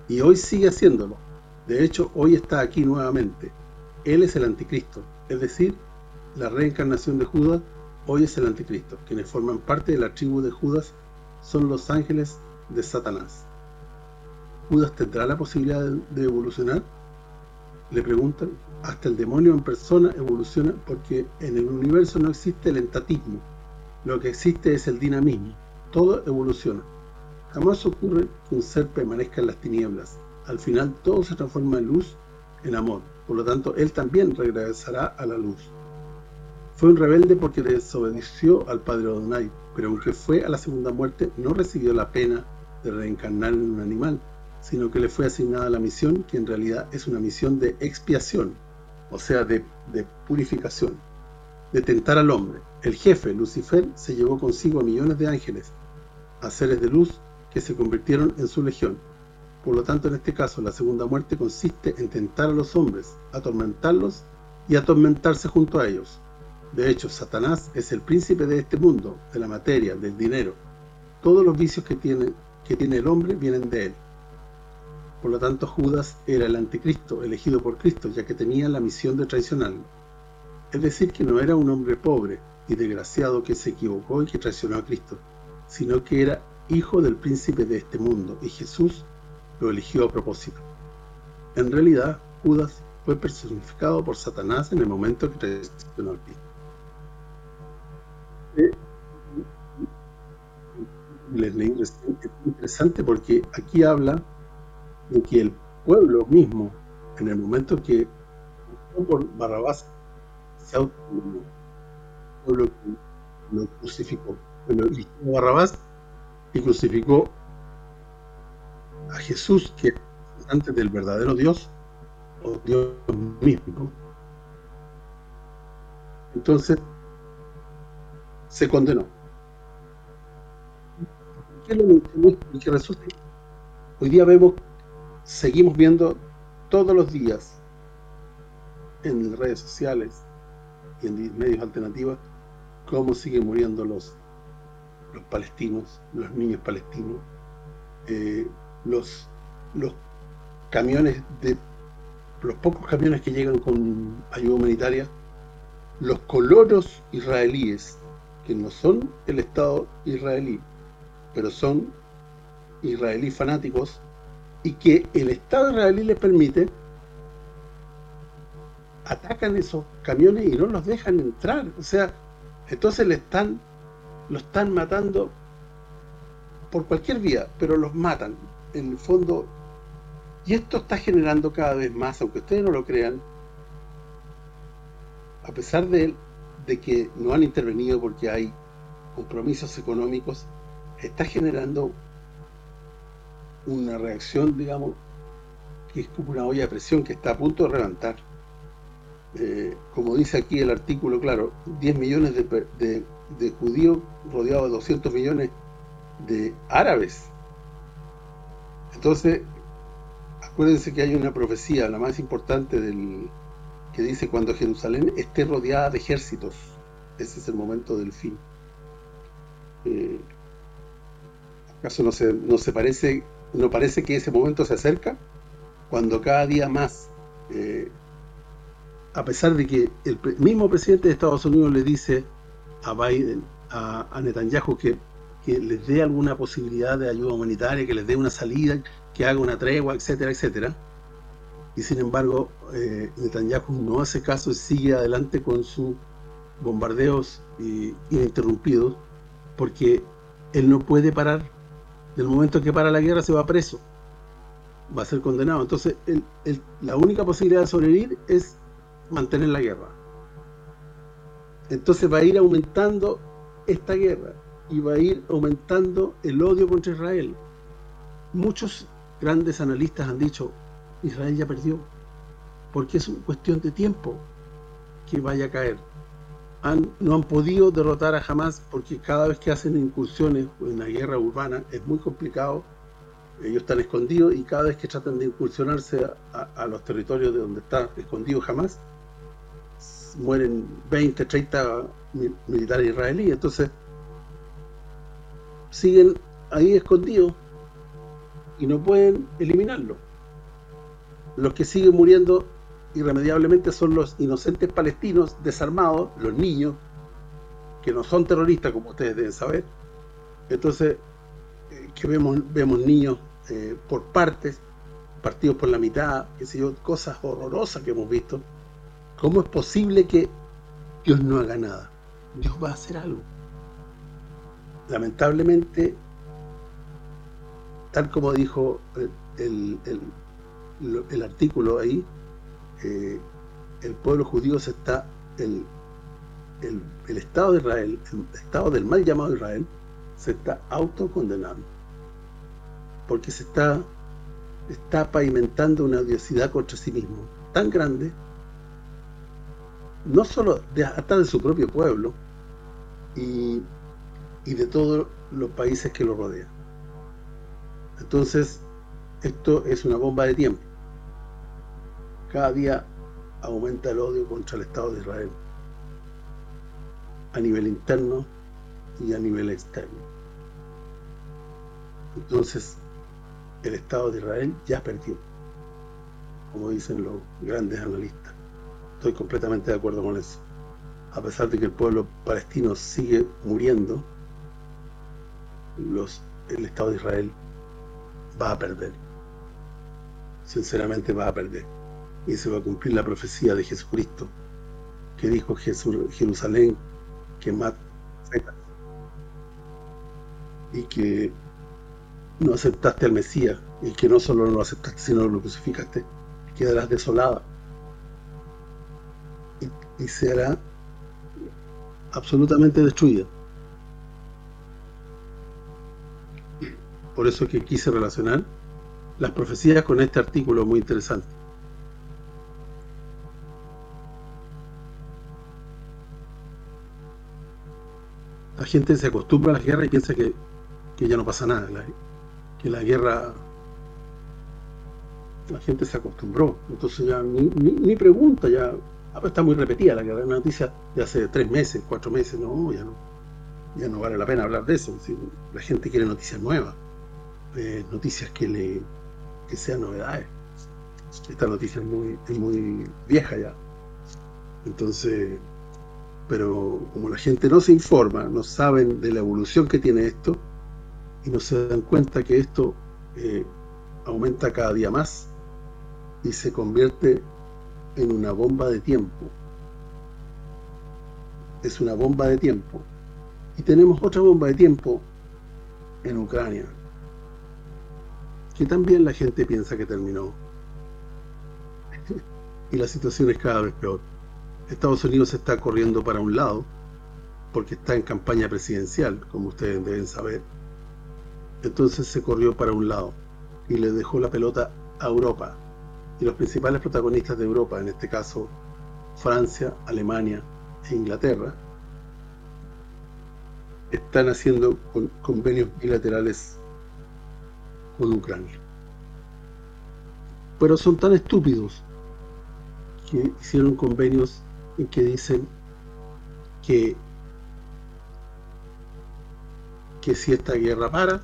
y hoy sigue haciéndolo. De hecho, hoy está aquí nuevamente. Él es el anticristo, es decir, la reencarnación de Judas hoy es el anticristo. Quienes forman parte de la tribu de Judas son los ángeles de Satanás. ¿Judas tendrá la posibilidad de, de evolucionar? Le preguntan. Hasta el demonio en persona evoluciona, porque en el universo no existe el entatismo. Lo que existe es el dinamismo. Todo evoluciona. Jamás ocurre que un ser permanezca en las tinieblas. Al final todo se transforma en luz, en amor. Por lo tanto, él también regresará a la luz. Fue un rebelde porque desobedeció al Padre Adonai, pero aunque fue a la segunda muerte, no recibió la pena de reencarnar en un animal, sino que le fue asignada la misión, que en realidad es una misión de expiación, o sea, de, de purificación, de tentar al hombre. El jefe, Lucifer, se llevó consigo a millones de ángeles, a seres de luz que se convirtieron en su legión. Por lo tanto, en este caso, la segunda muerte consiste en tentar a los hombres, atormentarlos y atormentarse junto a ellos. De hecho, Satanás es el príncipe de este mundo, de la materia, del dinero. Todos los vicios que tiene, que tiene el hombre vienen de él. Por lo tanto, Judas era el anticristo, elegido por Cristo, ya que tenía la misión de traicionarlo. Es decir, que no era un hombre pobre y desgraciado que se equivocó y que traicionó a Cristo, sino que era hijo del príncipe de este mundo, y Jesús lo eligió a propósito. En realidad, Judas fue personificado por Satanás en el momento que traicionó a Cristo. Les leí recién, es interesante porque aquí habla de que el pueblo mismo, en el momento que por Barrabás se auto el pueblo que lo crucificó, lo eligió Barrabás y crucificó a Jesús, que es antes del verdadero Dios, o Dios mismo. Entonces se condenó. ¿Qué es lo que resulta? Hoy día vemos, seguimos viendo todos los días en redes sociales y en medios alternativos cómo siguen muriendo los los palestinos, los niños palestinos, eh, los los camiones de los pocos camiones que llegan con ayuda humanitaria, los colonos israelíes, que no son el Estado israelí, pero son israelí fanáticos, y que el Estado israelí les permite, atacan esos camiones y no los dejan entrar. O sea, entonces le están lo están matando por cualquier vía, pero los matan en el fondo. Y esto está generando cada vez más, aunque ustedes no lo crean, a pesar de, de que no han intervenido porque hay compromisos económicos, está generando una reacción, digamos, que es como una olla de presión que está a punto de reventar. Eh, como dice aquí el artículo, claro, diez millones de, de, de judíos rodeados de doscientos millones de árabes. Entonces, acuérdense que hay una profecía, la más importante, del que dice: cuando Jerusalén esté rodeada de ejércitos, ese es el momento del fin. Eh, ¿Acaso no se, no se parece, no parece que ese momento se acerca? Cuando cada día más, eh, a pesar de que el mismo presidente de Estados Unidos le dice a Biden, a, a Netanyahu, que, que les dé alguna posibilidad de ayuda humanitaria, que les dé una salida, que haga una tregua, etcétera, etcétera, y sin embargo eh, Netanyahu no hace caso y sigue adelante con sus bombardeos eh, ininterrumpidos, porque él no puede parar. Del momento que para la guerra se va preso, va a ser condenado. Entonces el, el, la única posibilidad de sobrevivir es mantener la guerra. Entonces va a ir aumentando esta guerra y va a ir aumentando el odio contra Israel. Muchos grandes analistas han dicho: Israel ya perdió, porque es una cuestión de tiempo que vaya a caer. Han, no han podido derrotar a Hamás, porque cada vez que hacen incursiones en la guerra urbana es muy complicado. Ellos están escondidos, y cada vez que tratan de incursionarse a, a, a los territorios de donde está escondido Hamás, mueren veinte, treinta militares israelíes. Entonces siguen ahí escondidos, y no pueden eliminarlo. Los que siguen muriendo irremediablemente son los inocentes palestinos desarmados, los niños, que no son terroristas, como ustedes deben saber. Entonces, eh, que vemos vemos niños eh, por partes, partidos por la mitad, qué sé yo, cosas horrorosas que hemos visto. ¿Cómo es posible que Dios no haga nada? Dios va a hacer algo. Lamentablemente, tal como dijo el, el, el, el artículo ahí, eh, el pueblo judío se está, el, el, el Estado de Israel, el Estado del mal llamado Israel, se está autocondenando, porque se está está pavimentando una odiosidad contra sí mismo tan grande, no solo de, hasta de su propio pueblo y, y de todos los países que lo rodean. Entonces, esto es una bomba de tiempo. Cada día aumenta el odio contra el Estado de Israel, a nivel interno y a nivel externo. Entonces, el Estado de Israel ya perdió, como dicen los grandes analistas. Estoy completamente de acuerdo con eso. A pesar de que el pueblo palestino sigue muriendo, los el Estado de Israel va a perder. Sinceramente va a perder. Y se va a cumplir la profecía de Jesucristo, que dijo Jesús, Jerusalén, que mata y que no aceptaste al Mesías, y que no solo no lo aceptaste, sino lo crucificaste, quedarás desolada y, y será absolutamente destruida. Por eso es que quise relacionar las profecías con este artículo muy interesante. La gente se acostumbra a la guerra y piensa que, que ya no pasa nada, la, que la guerra, la gente se acostumbró, entonces ya ni, ni, ni pregunta, ya está muy repetida la guerra, una noticia de hace tres meses, cuatro meses, no, ya no, ya no vale la pena hablar de eso. Si la gente quiere noticias nuevas, eh, noticias que le que sean novedades. Esta noticia es muy, es muy vieja ya, entonces, pero como la gente no se informa, no saben de la evolución que tiene esto, y no se dan cuenta que esto eh, aumenta cada día más y se convierte en una bomba de tiempo. Es una bomba de tiempo. Y tenemos otra bomba de tiempo en Ucrania, que también la gente piensa que terminó. Y la situación es cada vez peor. Estados Unidos está corriendo para un lado, porque está en campaña presidencial, como ustedes deben saber. Entonces se corrió para un lado y le dejó la pelota a Europa. Y los principales protagonistas de Europa, en este caso Francia, Alemania e Inglaterra, están haciendo con, convenios bilaterales con Ucrania. Pero son tan estúpidos que hicieron convenios en que dicen que que si esta guerra para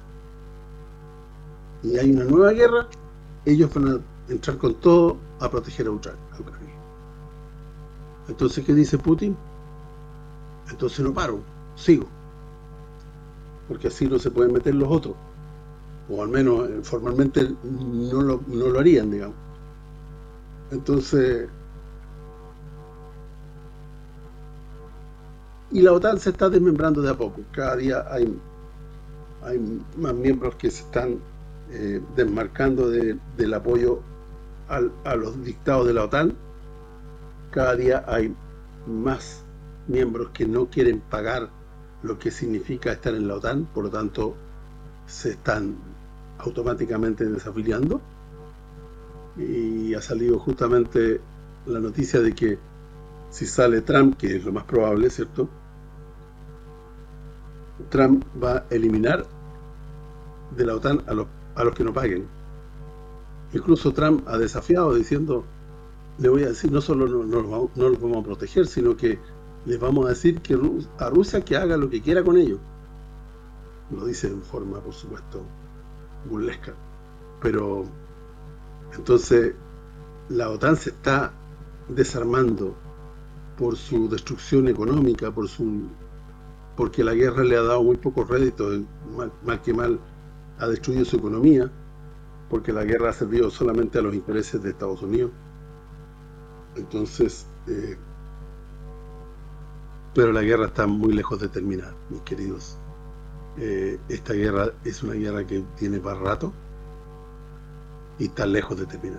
y hay una nueva guerra, ellos van a entrar con todo a proteger a Ucrania. Entonces, ¿qué dice Putin? Entonces no paro, sigo, porque así no se pueden meter los otros, o al menos eh, formalmente no lo, no lo harían, digamos. Entonces, y la OTAN se está desmembrando de a poco. Cada día hay hay más miembros que se están eh, desmarcando de, del apoyo al, a los dictados de la OTAN. Cada día hay más miembros que no quieren pagar lo que significa estar en la OTAN, por lo tanto se están automáticamente desafiliando. Y ha salido justamente la noticia de que si sale Trump, que es lo más probable, ¿cierto? Trump va a eliminar de la OTAN a los, a los que no paguen. Incluso Trump ha desafiado diciendo, le voy a decir, no solo no, no, no los vamos a proteger, sino que les vamos a decir que a Rusia que haga lo que quiera con ellos. Lo dice en forma, por supuesto, burlesca. pero entonces la OTAN se está desarmando por su destrucción económica, por su porque la guerra le ha dado muy pocos réditos, mal, mal que mal ha destruido su economía, porque la guerra ha servido solamente a los intereses de Estados Unidos. Entonces, eh, pero la guerra está muy lejos de terminar, mis queridos. Eh, esta guerra es una guerra que tiene para rato y está lejos de terminar.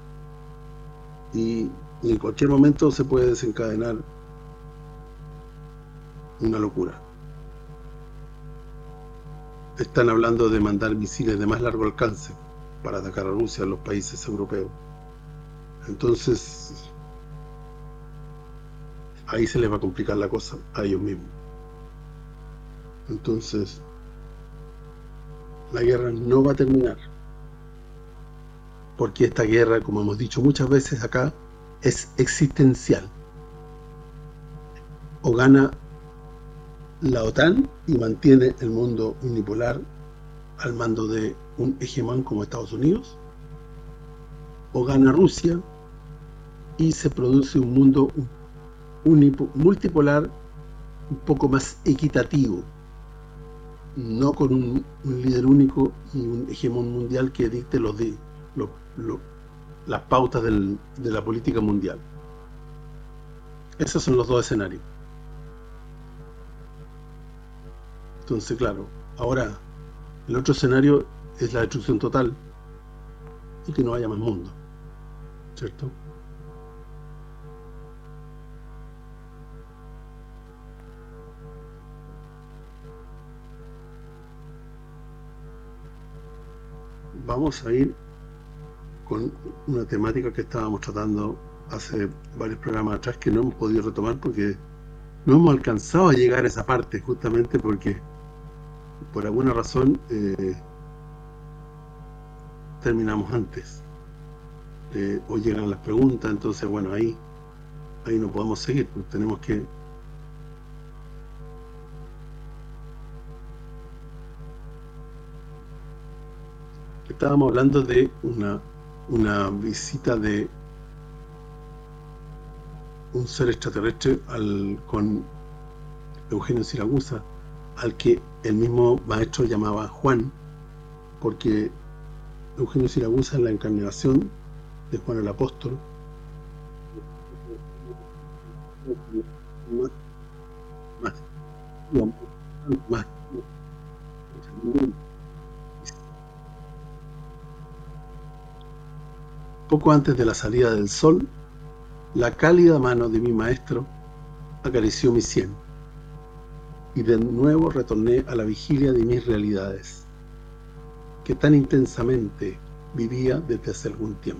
Y, y en cualquier momento se puede desencadenar una locura. Están hablando de mandar misiles de más largo alcance para atacar a Rusia a los países europeos. Entonces, ahí se les va a complicar la cosa a ellos mismos. Entonces, la guerra no va a terminar. Porque esta guerra, como hemos dicho muchas veces acá, es existencial. O gana la OTAN y mantiene el mundo unipolar al mando de un hegemón como Estados Unidos, o gana Rusia y se produce un mundo multipolar un poco más equitativo, no con un, un líder único y un hegemón mundial que dicte los, de, los, los, las pautas del, de la política mundial. Esos son los dos escenarios. Entonces, claro, ahora el otro escenario es la destrucción total y que no haya más mundo, ¿cierto? Vamos a ir con una temática que estábamos tratando hace varios programas atrás que no hemos podido retomar porque no hemos alcanzado a llegar a esa parte, justamente porque por alguna razón eh, terminamos antes eh, o llegan las preguntas. Entonces bueno, ahí ahí no podemos seguir, pues tenemos que estábamos hablando de una una visita de un ser extraterrestre al, con Eugenio Siragusa, al que el mismo maestro llamaba Juan, porque Eugenio Siragusa es la encarnación de Juan el Apóstol. Más, más, más, poco antes de la salida del sol, la cálida mano de mi maestro acarició mi sien, y de nuevo retorné a la vigilia de mis realidades, que tan intensamente vivía desde hace algún tiempo.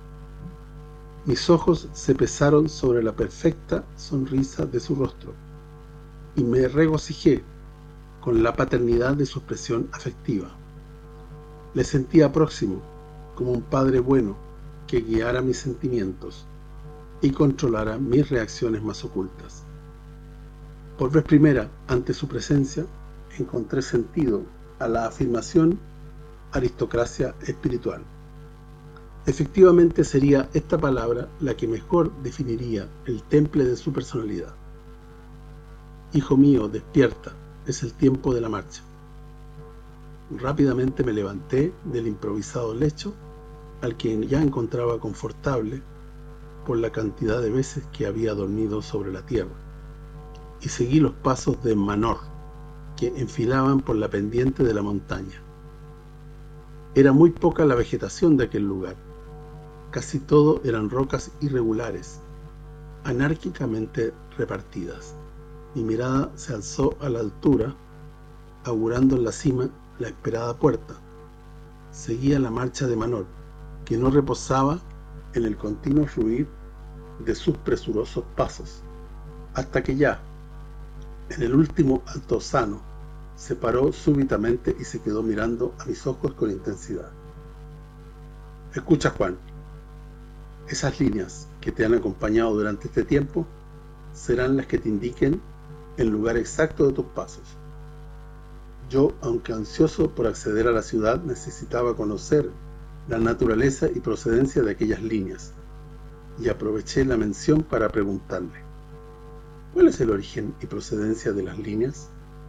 Mis ojos se pesaron sobre la perfecta sonrisa de su rostro, y me regocijé con la paternidad de su expresión afectiva. Le sentía próximo, como un padre bueno, que guiara mis sentimientos y controlara mis reacciones más ocultas. Por vez primera, ante su presencia, encontré sentido a la afirmación aristocracia espiritual. Efectivamente sería esta palabra la que mejor definiría el temple de su personalidad. Hijo mío, despierta, es el tiempo de la marcha. Rápidamente me levanté del improvisado lecho, al que ya encontraba confortable por la cantidad de veces que había dormido sobre la tierra, y seguí los pasos de Manor, que enfilaban por la pendiente de la montaña. Era muy poca la vegetación de aquel lugar, casi todo eran rocas irregulares, anárquicamente repartidas. Mi mirada se alzó a la altura, augurando en la cima la esperada puerta. Seguía la marcha de Manor, que no reposaba en el continuo fluir de sus presurosos pasos, hasta que ya, en el último altozano, se paró súbitamente y se quedó mirando a mis ojos con intensidad. Escucha, Juan, esas líneas que te han acompañado durante este tiempo serán las que te indiquen el lugar exacto de tus pasos. Yo, aunque ansioso por acceder a la ciudad, necesitaba conocer la naturaleza y procedencia de aquellas líneas, y aproveché la mención para preguntarle: ¿cuál es el origen y procedencia de las líneas?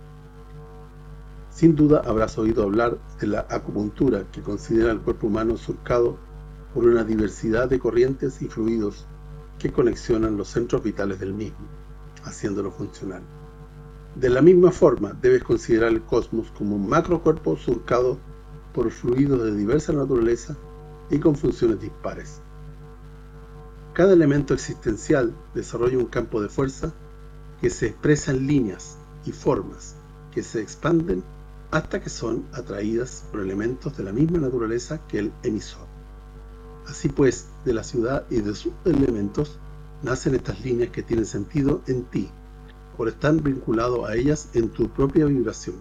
Sin duda habrás oído hablar de la acupuntura, que considera el cuerpo humano surcado por una diversidad de corrientes y fluidos que conexionan los centros vitales del mismo, haciéndolo funcional. De la misma forma, debes considerar el cosmos como un macrocuerpo surcado por fluidos de diversa naturaleza y con funciones dispares. Cada elemento existencial desarrolla un campo de fuerza que se expresa en líneas y formas que se expanden hasta que son atraídas por elementos de la misma naturaleza que el emisor. Así pues, de la ciudad y de sus elementos nacen estas líneas que tienen sentido en ti, por estar vinculado a ellas en tu propia vibración.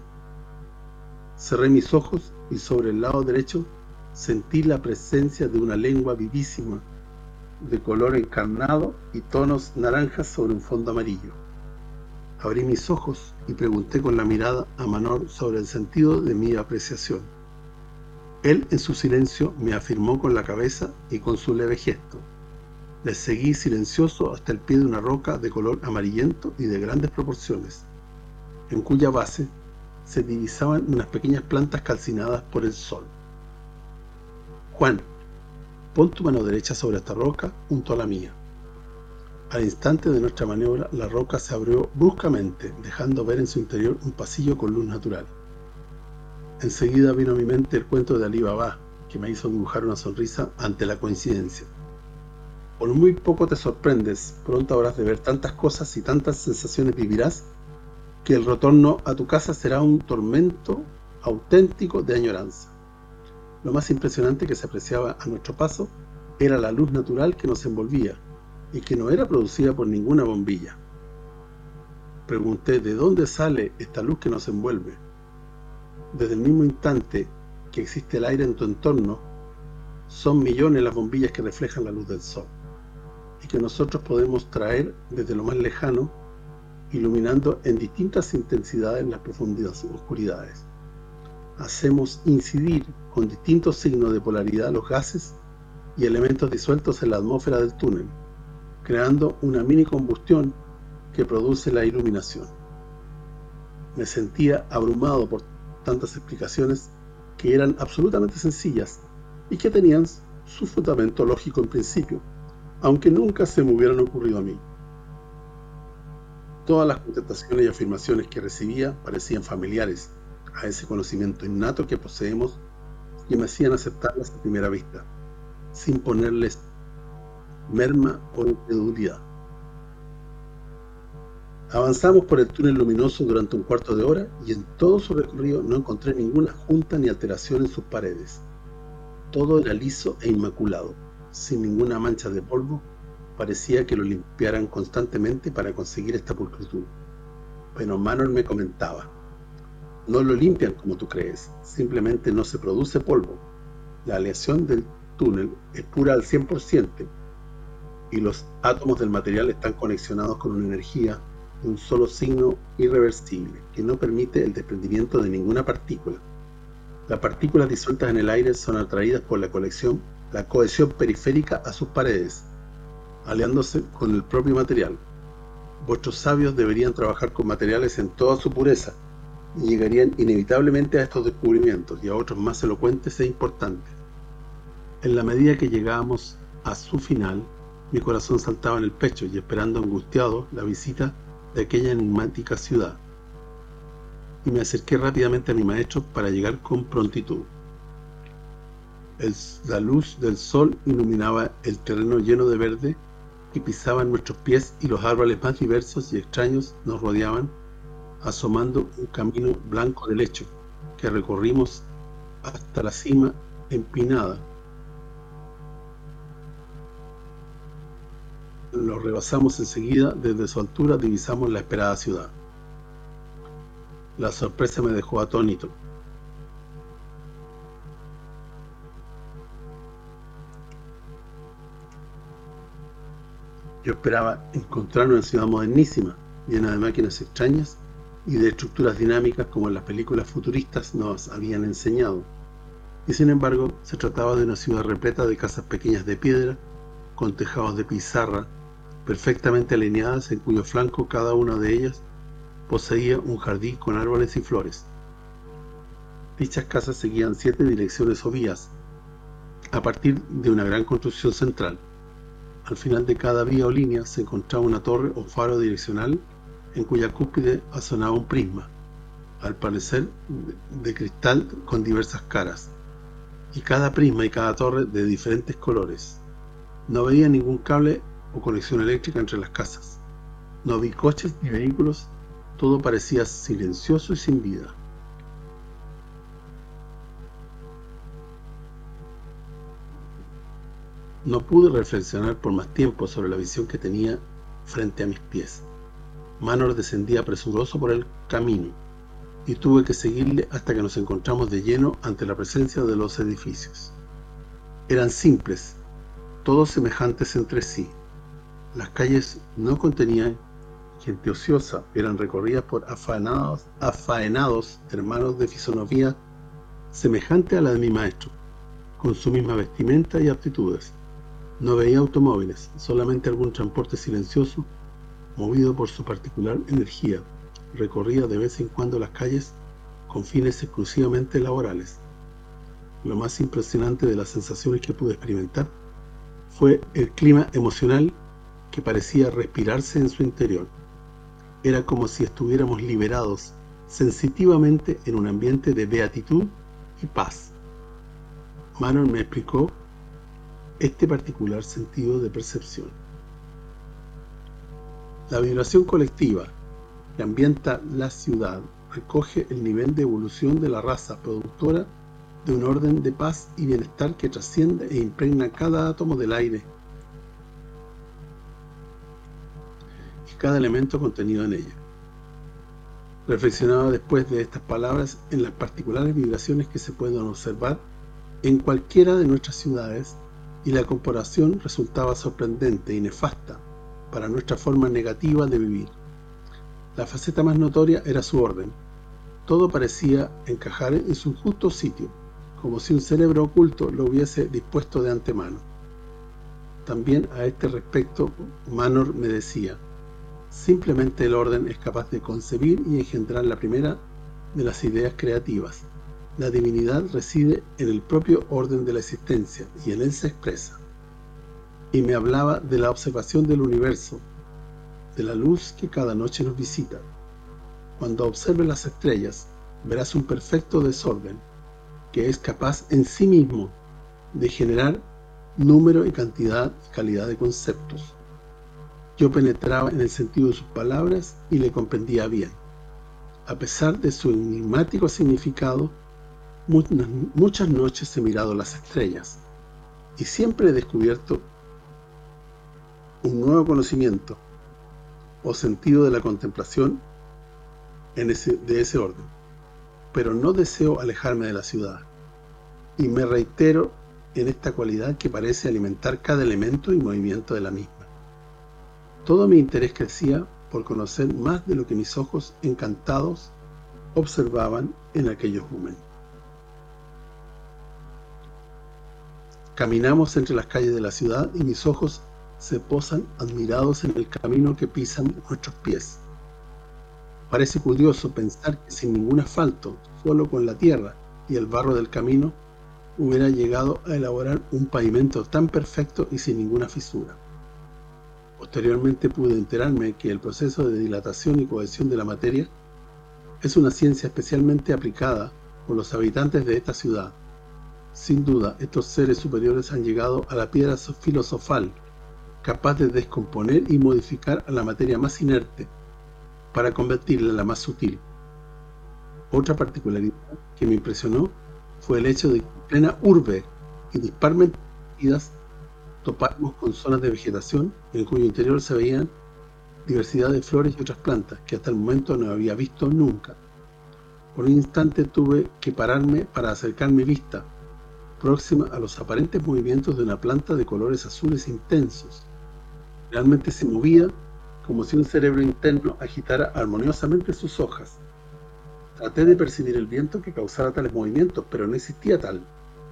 Cerré mis ojos y sobre el lado derecho sentí la presencia de una lengua vivísima, de color encarnado y tonos naranjas sobre un fondo amarillo. Abrí mis ojos y pregunté con la mirada a Manor sobre el sentido de mi apreciación. Él, en su silencio, me afirmó con la cabeza y con su leve gesto. Le seguí silencioso hasta el pie de una roca de color amarillento y de grandes proporciones, en cuya base se divisaban unas pequeñas plantas calcinadas por el sol. Juan, pon tu mano derecha sobre esta roca junto a la mía. Al instante de nuestra maniobra, la roca se abrió bruscamente, dejando ver en su interior un pasillo con luz natural. Enseguida vino a mi mente el cuento de Alí Baba, que me hizo dibujar una sonrisa ante la coincidencia. Por muy poco te sorprendes, pronto habrás de ver tantas cosas y tantas sensaciones vivirás, que el retorno a tu casa será un tormento auténtico de añoranza. Lo más impresionante que se apreciaba a nuestro paso era la luz natural que nos envolvía, y que no era producida por ninguna bombilla. Pregunté: ¿de dónde sale esta luz que nos envuelve? Desde el mismo instante que existe el aire en tu entorno, son millones las bombillas que reflejan la luz del sol, y que nosotros podemos traer desde lo más lejano, iluminando en distintas intensidades las profundas oscuridades. Hacemos incidir con distintos signos de polaridad los gases y elementos disueltos en la atmósfera del túnel, creando una mini combustión que produce la iluminación. Me sentía abrumado por tantas explicaciones que eran absolutamente sencillas y que tenían su fundamento lógico en principio, aunque nunca se me hubieran ocurrido a mí. Todas las contestaciones y afirmaciones que recibía parecían familiares a ese conocimiento innato que poseemos y me hacían aceptarlas a primera vista, sin ponerles merma o incredulidad. Avanzamos por el túnel luminoso durante un cuarto de hora y en todo su recorrido no encontré ninguna junta ni alteración en sus paredes. Todo era liso e inmaculado, sin ninguna mancha de polvo. Parecía que lo limpiaran constantemente para conseguir esta pulcritud. Pero Manor me comentaba: no lo limpian como tú crees, simplemente no se produce polvo. La aleación del túnel es pura al cien por ciento y los átomos del material están conexionados con una energía de un solo signo irreversible que no permite el desprendimiento de ninguna partícula. Las partículas disueltas en el aire son atraídas por la colección, la cohesión periférica a sus paredes, aliándose con el propio material. Vuestros sabios deberían trabajar con materiales en toda su pureza y llegarían inevitablemente a estos descubrimientos y a otros más elocuentes e importantes. En la medida que llegábamos a su final, mi corazón saltaba en el pecho y esperando angustiado la visita de aquella enigmática ciudad, y me acerqué rápidamente a mi maestro para llegar con prontitud. El, la luz del sol iluminaba el terreno lleno de verde que pisaban nuestros pies y los árboles más diversos y extraños nos rodeaban, asomando un camino blanco de lecho que recorrimos hasta la cima empinada. Lo rebasamos enseguida. Desde su altura divisamos la esperada ciudad. La sorpresa me dejó atónito. Yo esperaba encontrar una ciudad modernísima, llena de máquinas extrañas y de estructuras dinámicas como en las películas futuristas nos habían enseñado. y sin embargo se trataba de una ciudad repleta de casas pequeñas de piedra, con tejados de pizarra, perfectamente alineadas, en cuyo flanco cada una de ellas poseía un jardín con árboles y flores. Dichas casas seguían siete direcciones o vías, a partir de una gran construcción central. Al final de cada vía o línea se encontraba una torre o faro direccional en cuya cúspide asomaba un prisma, al parecer de cristal con diversas caras, y cada prisma y cada torre de diferentes colores. No veía ningún cable o conexión eléctrica entre las casas. No vi coches ni vehículos, todo parecía silencioso y sin vida. No pude reflexionar por más tiempo sobre la visión que tenía frente a mis pies. Manor descendía presuroso por el camino, y tuve que seguirle hasta que nos encontramos de lleno ante la presencia de los edificios. Eran simples, todos semejantes entre sí. Las calles no contenían gente ociosa, eran recorridas por afaenados, afaenados hermanos de fisonomía semejante a la de mi maestro, con su misma vestimenta y aptitudes. No veía automóviles, solamente algún transporte silencioso, movido por su particular energía. Recorría de vez en cuando las calles con fines exclusivamente laborales. Lo más impresionante de las sensaciones que pude experimentar fue el clima emocional que parecía respirarse en su interior. Era como si estuviéramos liberados sensitivamente en un ambiente de beatitud y paz. Manor me explicó este particular sentido de percepción. La vibración colectiva que ambienta la ciudad recoge el nivel de evolución de la raza productora de un orden de paz y bienestar que trasciende e impregna cada átomo del aire y cada elemento contenido en ella. Reflexionaba después de estas palabras en las particulares vibraciones que se pueden observar en cualquiera de nuestras ciudades, y la comparación resultaba sorprendente y nefasta para nuestra forma negativa de vivir. La faceta más notoria era su orden. Todo parecía encajar en su justo sitio, como si un cerebro oculto lo hubiese dispuesto de antemano. También a este respecto, Manor me decía: simplemente el orden es capaz de concebir y engendrar la primera de las ideas creativas. La divinidad reside en el propio orden de la existencia, y en él se expresa. Y me hablaba de la observación del universo, de la luz que cada noche nos visita. Cuando observes las estrellas, verás un perfecto desorden, que es capaz en sí mismo de generar número y cantidad y calidad de conceptos. Yo penetraba en el sentido de sus palabras y le comprendía bien. A pesar de su enigmático significado, muchas noches he mirado las estrellas y siempre he descubierto un nuevo conocimiento o sentido de la contemplación en ese, de ese orden. Pero no deseo alejarme de la ciudad, y me reitero en esta cualidad que parece alimentar cada elemento y movimiento de la misma. Todo mi interés crecía por conocer más de lo que mis ojos encantados observaban en aquellos momentos. Caminamos entre las calles de la ciudad y mis ojos se posan admirados en el camino que pisan nuestros pies. Parece curioso pensar que sin ningún asfalto, solo con la tierra y el barro del camino, hubiera llegado a elaborar un pavimento tan perfecto y sin ninguna fisura. Posteriormente pude enterarme que el proceso de dilatación y cohesión de la materia es una ciencia especialmente aplicada por los habitantes de esta ciudad. Sin duda, estos seres superiores han llegado a la piedra filosofal, capaz de descomponer y modificar a la materia más inerte, para convertirla en la más sutil. Otra particularidad que me impresionó fue el hecho de que en plena urbe y disparmente topamos con zonas de vegetación en cuyo interior se veían diversidad de flores y otras plantas que hasta el momento no había visto nunca. Por un instante tuve que pararme para acercar mi vista, próxima a los aparentes movimientos de una planta de colores azules intensos. Realmente se movía como si un cerebro interno agitara armoniosamente sus hojas. Traté de percibir el viento que causara tales movimientos, pero no existía tal.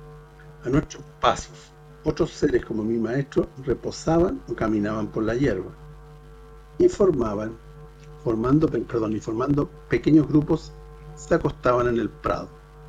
A nuestros pasos, otros seres como mi maestro reposaban o caminaban por la hierba y formaban, formando, perdón, y formando pequeños grupos se acostaban en el prado.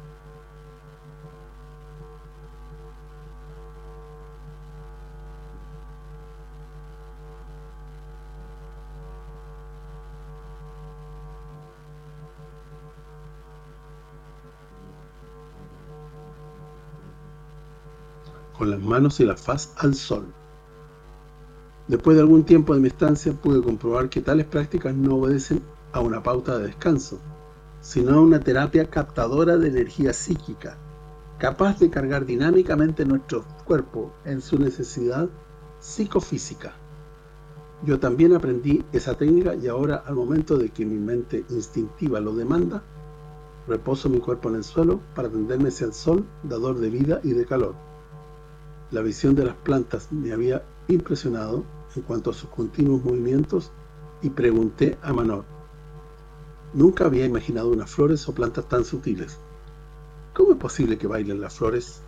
Con las manos y la faz al sol. Después de algún tiempo de mi estancia pude comprobar que tales prácticas no obedecen a una pauta de descanso, sino a una terapia captadora de energía psíquica, capaz de cargar dinámicamente nuestro cuerpo en su necesidad psicofísica. Yo también aprendí esa técnica y ahora, al momento de que mi mente instintiva lo demanda, reposo mi cuerpo en el suelo para tenderme hacia el sol, dador de vida y de calor. La visión de las plantas me había impresionado en cuanto a sus continuos movimientos y pregunté a Manor. Nunca había imaginado unas flores o plantas tan sutiles. ¿Cómo es posible que bailen las flores?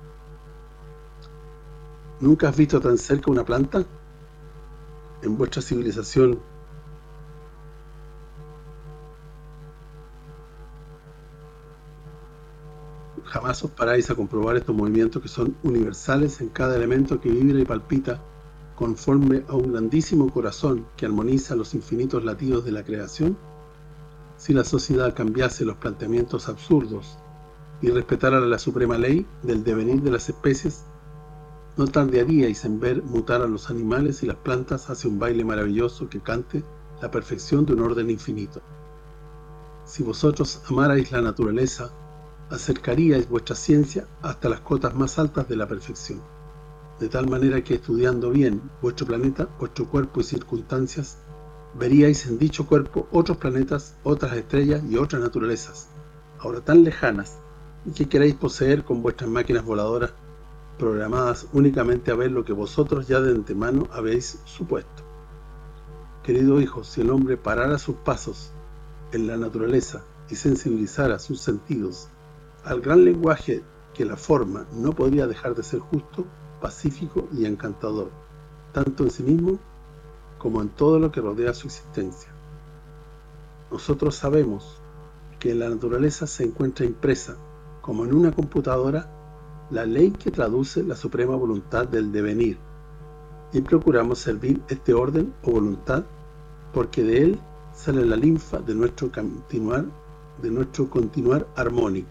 ¿Nunca has visto tan cerca una planta? En vuestra civilización jamás os paráis a comprobar estos movimientos que son universales en cada elemento que vibra y palpita conforme a un grandísimo corazón que armoniza los infinitos latidos de la creación. Si la sociedad cambiase los planteamientos absurdos y respetara la suprema ley del devenir de las especies, no tardaríais en ver mutar a los animales y las plantas hacia un baile maravilloso que cante la perfección de un orden infinito. Si vosotros amarais la naturaleza, acercaríais vuestra ciencia hasta las cotas más altas de la perfección, de tal manera que estudiando bien vuestro planeta, vuestro cuerpo y circunstancias, veríais en dicho cuerpo otros planetas, otras estrellas y otras naturalezas, ahora tan lejanas, y que queréis poseer con vuestras máquinas voladoras, programadas únicamente a ver lo que vosotros ya de antemano habéis supuesto. Querido hijo, si el hombre parara sus pasos en la naturaleza y sensibilizara sus sentidos al gran lenguaje que la forma, no podría dejar de ser justo, pacífico y encantador, tanto en sí mismo como en todo lo que rodea su existencia. Nosotros sabemos que en la naturaleza se encuentra impresa, como en una computadora, la ley que traduce la suprema voluntad del devenir, y procuramos servir este orden o voluntad porque de él sale la linfa de nuestro continuar, de nuestro continuar armónico.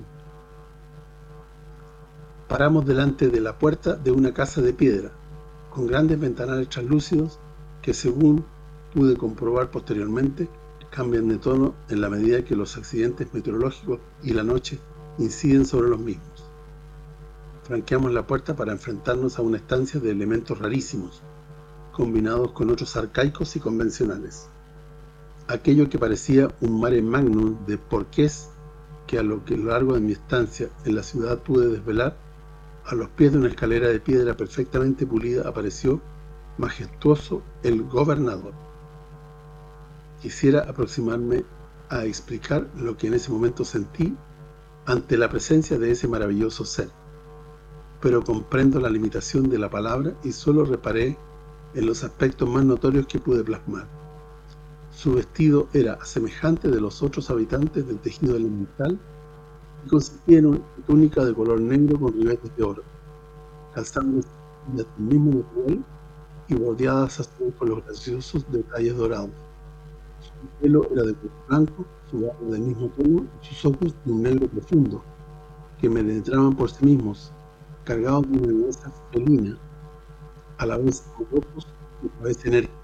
Paramos delante de la puerta de una casa de piedra, con grandes ventanales translúcidos que, según pude comprobar posteriormente, cambian de tono en la medida que los accidentes meteorológicos y la noche inciden sobre los mismos. Franqueamos la puerta para enfrentarnos a una estancia de elementos rarísimos, combinados con otros arcaicos y convencionales. Aquello que parecía un mare magnum de porqués que a lo que a lo largo de mi estancia en la ciudad pude desvelar, a los pies de una escalera de piedra perfectamente pulida apareció, majestuoso, el gobernador. Quisiera aproximarme a explicar lo que en ese momento sentí ante la presencia de ese maravilloso ser, pero comprendo la limitación de la palabra y solo reparé en los aspectos más notorios que pude plasmar. Su vestido era semejante de los otros habitantes del tejido elemental y consistía en una túnica de color negro con ribetes de oro, calzadas del mismo material y bordeadas hasta con los graciosos detalles dorados. Su pelo era de color blanco, su barba del mismo tono y sus ojos de un negro profundo, que me penetraban por sí mismos, cargados de una belleza felina, a la vez rojos y a la vez enérgicos.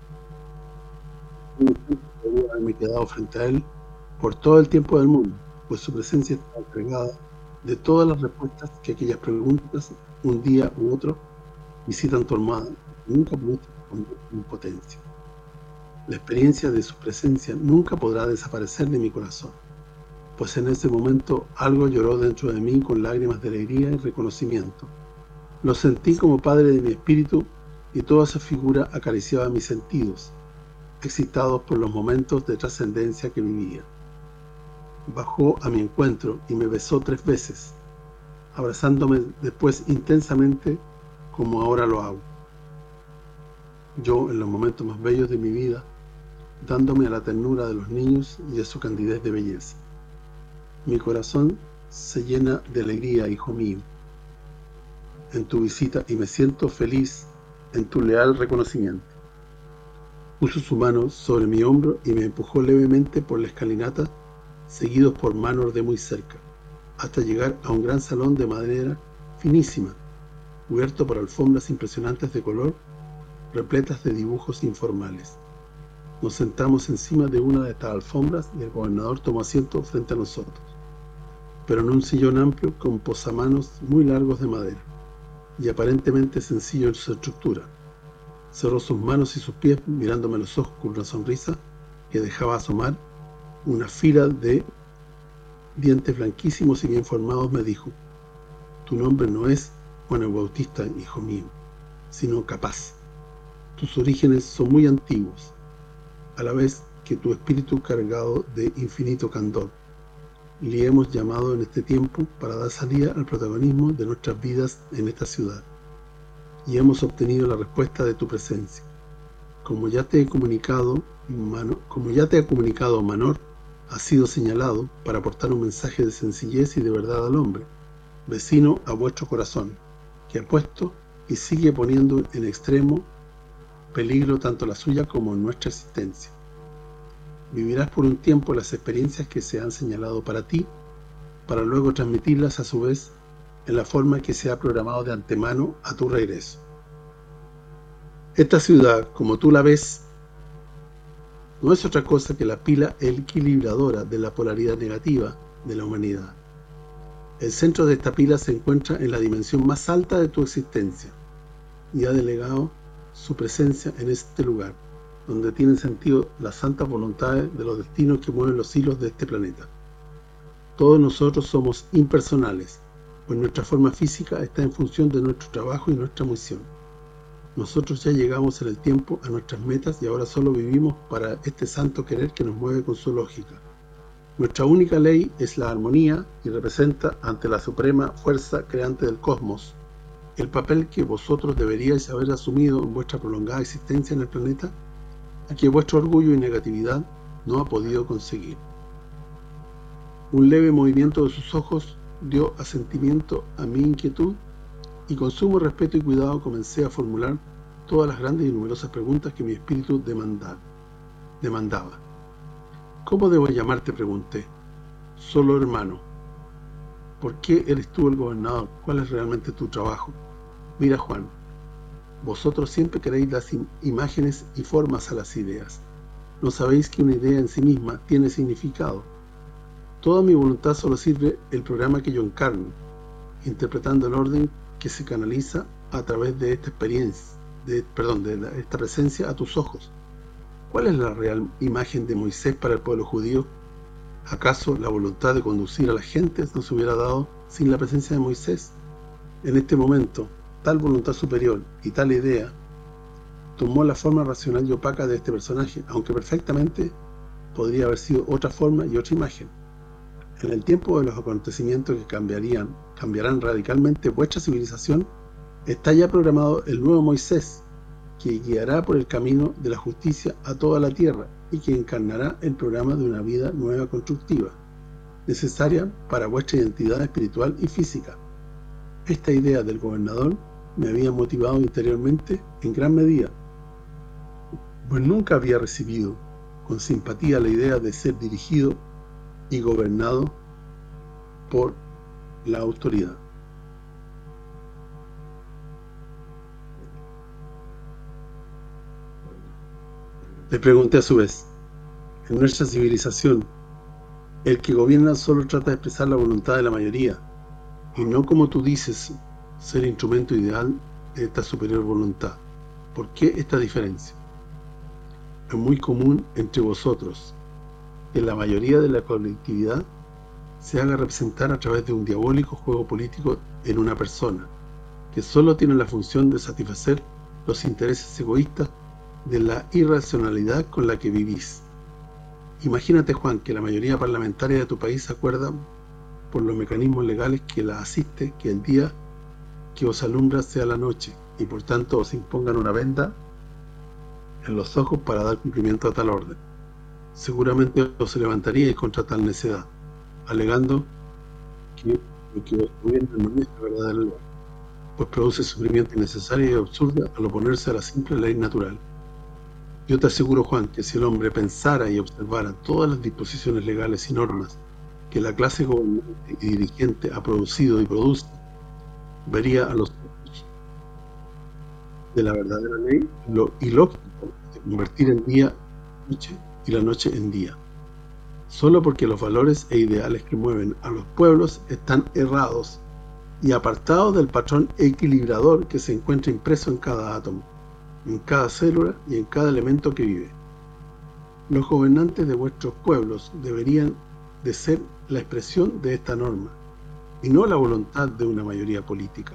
Podría haberme quedado frente a él por todo el tiempo del mundo, pues su presencia estaba cargada de todas las respuestas que aquellas preguntas, un día u otro, visitan tu almohada, y nunca pudiste responder con potencia. La experiencia de su presencia nunca podrá desaparecer de mi corazón, pues en ese momento algo lloró dentro de mí con lágrimas de alegría y reconocimiento. Lo sentí como padre de mi espíritu y toda esa figura acariciaba mis sentidos, excitados por los momentos de trascendencia que vivía. Bajó a mi encuentro y me besó tres veces. abrazándome después intensamente como ahora lo hago. Yo, en los momentos más bellos de mi vida, dándome a la ternura de los niños y a su candidez de belleza. Mi corazón se llena de alegría, hijo mío, en tu visita, y me siento feliz en tu leal reconocimiento. Puso su mano sobre mi hombro y me empujó levemente por la escalinata, seguidos por manos de muy cerca, hasta llegar a un gran salón de madera finísima, cubierto por alfombras impresionantes de color, repletas de dibujos informales. Nos sentamos encima de una de estas alfombras y el gobernador tomó asiento frente a nosotros, pero en un sillón amplio con posamanos muy largos de madera, y aparentemente sencillo en su estructura. Cerró sus manos y sus pies mirándome a los ojos con una sonrisa que dejaba asomar una fila de dientes blanquísimos y bien formados. Me dijo: tu nombre no es Juan el Bautista, hijo mío, sino Capaz. Tus orígenes son muy antiguos, a la vez que tu espíritu cargado de infinito candor. Le hemos llamado en este tiempo para dar salida al protagonismo de nuestras vidas en esta ciudad, y hemos obtenido la respuesta de tu presencia. Como ya te he comunicado, Manor, como ya te ha comunicado Manor, has sido señalado para aportar un mensaje de sencillez y de verdad al hombre, vecino a vuestro corazón, que ha puesto y sigue poniendo en extremo peligro tanto la suya como nuestra existencia. Vivirás por un tiempo las experiencias que se han señalado para ti, para luego transmitirlas a su vez en la forma que se ha programado de antemano a tu regreso. Esta ciudad, como tú la ves, no es otra cosa que la pila equilibradora de la polaridad negativa de la humanidad. El centro de esta pila se encuentra en la dimensión más alta de tu existencia y ha delegado su presencia en este lugar, donde tienen sentido las santas voluntades de los destinos que mueven los hilos de este planeta. Todos nosotros somos impersonales, pues nuestra forma física está en función de nuestro trabajo y nuestra misión. Nosotros ya llegamos en el tiempo a nuestras metas y ahora solo vivimos para este santo querer que nos mueve con su lógica. Nuestra única ley es la armonía y representa ante la suprema fuerza creante del cosmos el papel que vosotros deberíais haber asumido en vuestra prolongada existencia en el planeta, a que vuestro orgullo y negatividad no ha podido conseguir. Un leve movimiento de sus ojos dio asentimiento a mi inquietud, y con sumo respeto y cuidado comencé a formular todas las grandes y numerosas preguntas que mi espíritu demandaba. demandaba. ¿Cómo debo llamarte?, pregunté. Solo hermano. ¿Por qué eres tú el gobernador? ¿Cuál es realmente tu trabajo? Mira, Juan, vosotros siempre queréis dar imágenes y formas a las ideas. No sabéis que una idea en sí misma tiene significado. Toda mi voluntad solo sirve el programa que yo encarno, interpretando el orden que se canaliza a través de esta experiencia, de, perdón, de la, esta presencia a tus ojos. ¿Cuál es la real imagen de Moisés para el pueblo judío? ¿Acaso la voluntad de conducir a las gentes no se hubiera dado sin la presencia de Moisés? En este momento, tal voluntad superior y tal idea tomó la forma racional y opaca de este personaje, aunque perfectamente podría haber sido otra forma y otra imagen. En el tiempo de los acontecimientos que cambiarían, cambiarán radicalmente vuestra civilización, está ya programado el nuevo Moisés, que guiará por el camino de la justicia a toda la tierra y que encarnará el programa de una vida nueva constructiva, necesaria para vuestra identidad espiritual y física. Esta idea del gobernador me había motivado interiormente en gran medida, pues nunca había recibido con simpatía la idea de ser dirigido y gobernado por la autoridad. Le pregunté a su vez: en nuestra civilización, el que gobierna solo trata de expresar la voluntad de la mayoría, y no, como tú dices, ser instrumento ideal de esta superior voluntad. ¿Por qué esta diferencia? Es muy común entre vosotros que la mayoría de la colectividad se haga representar a través de un diabólico juego político en una persona, que solo tiene la función de satisfacer los intereses egoístas de la irracionalidad con la que vivís. Imagínate, Juan, que la mayoría parlamentaria de tu país acuerda por los mecanismos legales que la asiste, que el día que os alumbra sea la noche, y por tanto os impongan una venda en los ojos para dar cumplimiento a tal orden. Seguramente os levantaríais contra tal necedad, alegando que lo que os gobierna no es la verdadera ley, pues produce sufrimiento innecesario y absurdo al oponerse a la simple ley natural. Yo te aseguro, Juan, que si el hombre pensara y observara todas las disposiciones legales y normas que la clase gobernante y dirigente ha producido y produce, vería a los ojos de la verdadera ley lo ilógico de convertir el día en noche y la noche en día, solo porque los valores e ideales que mueven a los pueblos están errados y apartados del patrón equilibrador que se encuentra impreso en cada átomo, en cada célula y en cada elemento que vive. Los gobernantes de vuestros pueblos deberían de ser la expresión de esta norma, y no la voluntad de una mayoría política.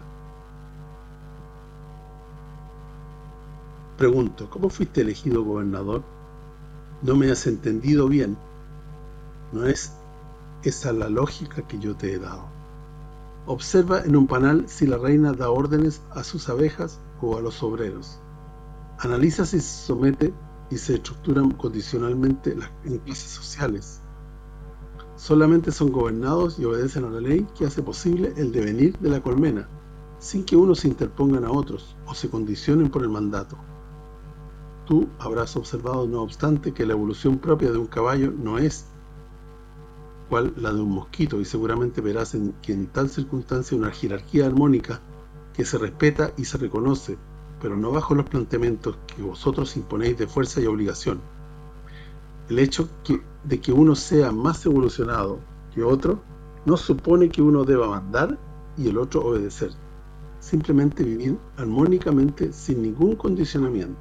Pregunto, ¿cómo fuiste elegido gobernador? No me has entendido bien. No es esa la lógica que yo te he dado. Observa en un panal si la reina da órdenes a sus abejas o a los obreros. Analiza si se somete y se estructuran condicionalmente las en clases sociales. Solamente son gobernados y obedecen a la ley que hace posible el devenir de la colmena, sin que unos se interpongan a otros o se condicionen por el mandato. Tú habrás observado, no obstante, que la evolución propia de un caballo no es cual la de un mosquito, y seguramente verás en, que en tal circunstancia una jerarquía armónica que se respeta y se reconoce, pero no bajo los planteamientos que vosotros imponéis de fuerza y obligación. El hecho que, de que uno sea más evolucionado que otro no supone que uno deba mandar y el otro obedecer, simplemente vivir armónicamente sin ningún condicionamiento.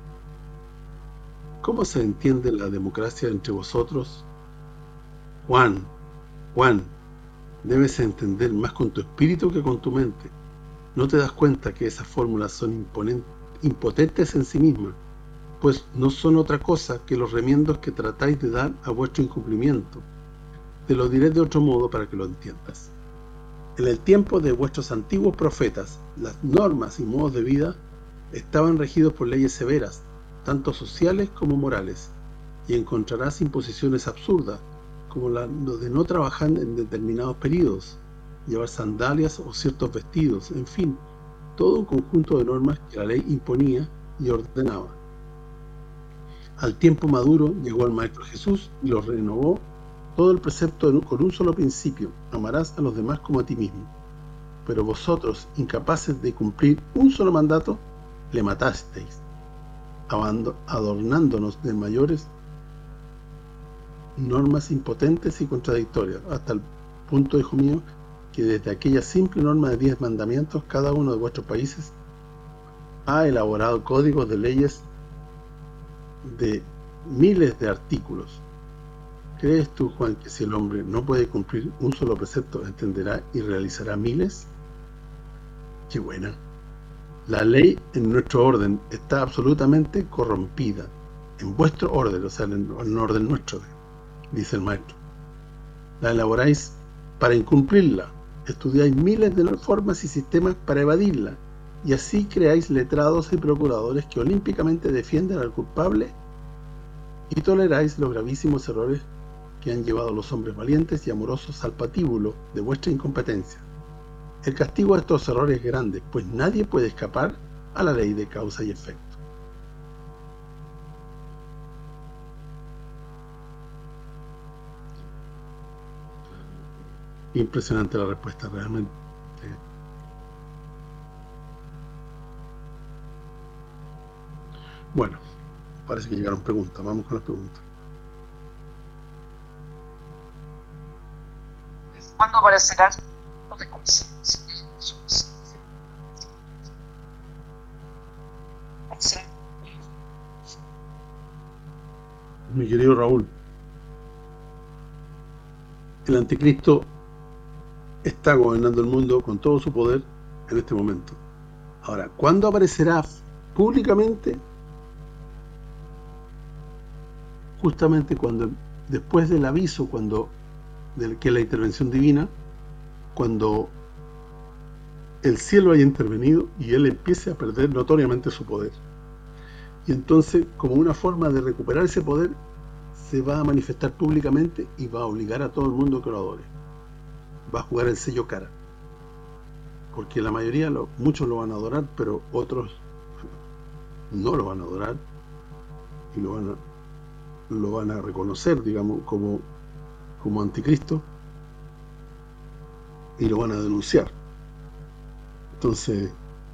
¿Cómo se entiende la democracia entre vosotros? Juan, Juan, debes entender más con tu espíritu que con tu mente. ¿No te das cuenta que esas fórmulas son impotentes en sí mismas? Pues no son otra cosa que los remiendos que tratáis de dar a vuestro incumplimiento. Te lo diré de otro modo para que lo entiendas. En el tiempo de vuestros antiguos profetas, las normas y modos de vida estaban regidos por leyes severas, tanto sociales como morales, y encontrarás imposiciones absurdas, como la de no trabajar en determinados periodos, llevar sandalias o ciertos vestidos, en fin, todo un conjunto de normas que la ley imponía y ordenaba. Al tiempo maduro llegó el Maestro Jesús y los renovó todo el precepto con un solo principio: amarás a los demás como a ti mismo. Pero vosotros, incapaces de cumplir un solo mandato, le matasteis, adornándonos de mayores normas impotentes y contradictorias, hasta el punto, hijo mío, que desde aquella simple norma de diez mandamientos, cada uno de vuestros países ha elaborado códigos de leyes de miles de artículos. ¿Crees tú, Juan, que si el hombre no puede cumplir un solo precepto, entenderá y realizará miles? ¡Qué buena! La ley en nuestro orden está absolutamente corrompida. En vuestro orden, o sea, en el orden nuestro, dice el maestro. La elaboráis para incumplirla. Estudiáis miles de formas y sistemas para evadirla. Y así creáis letrados y procuradores que olímpicamente defienden al culpable, y toleráis los gravísimos errores que han llevado a los hombres valientes y amorosos al patíbulo de vuestra incompetencia. El castigo de estos errores es grande, pues nadie puede escapar a la ley de causa y efecto. Impresionante la respuesta, realmente. Bueno, parece que llegaron preguntas. Vamos con las preguntas. ¿Cuándo aparecerá? Mi querido Raúl, el anticristo está gobernando el mundo con todo su poder en este momento. Ahora, ¿cuándo aparecerá públicamente? Justamente cuando, después del aviso, cuando de que es la intervención divina, cuando el cielo haya intervenido y él empiece a perder notoriamente su poder. Y entonces, como una forma de recuperar ese poder, se va a manifestar públicamente y va a obligar a todo el mundo que lo adore. Va a jugar el sello cara. Porque la mayoría, lo, muchos lo van a adorar, pero otros no lo van a adorar y lo van a, lo van a reconocer, digamos, como, como anticristo, y lo van a denunciar. Entonces,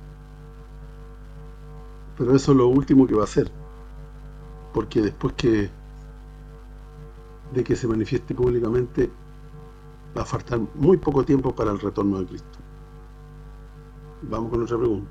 pero eso es lo último que va a hacer, porque después que de que se manifieste públicamente va a faltar muy poco tiempo para el retorno de Cristo. Vamos con otra pregunta.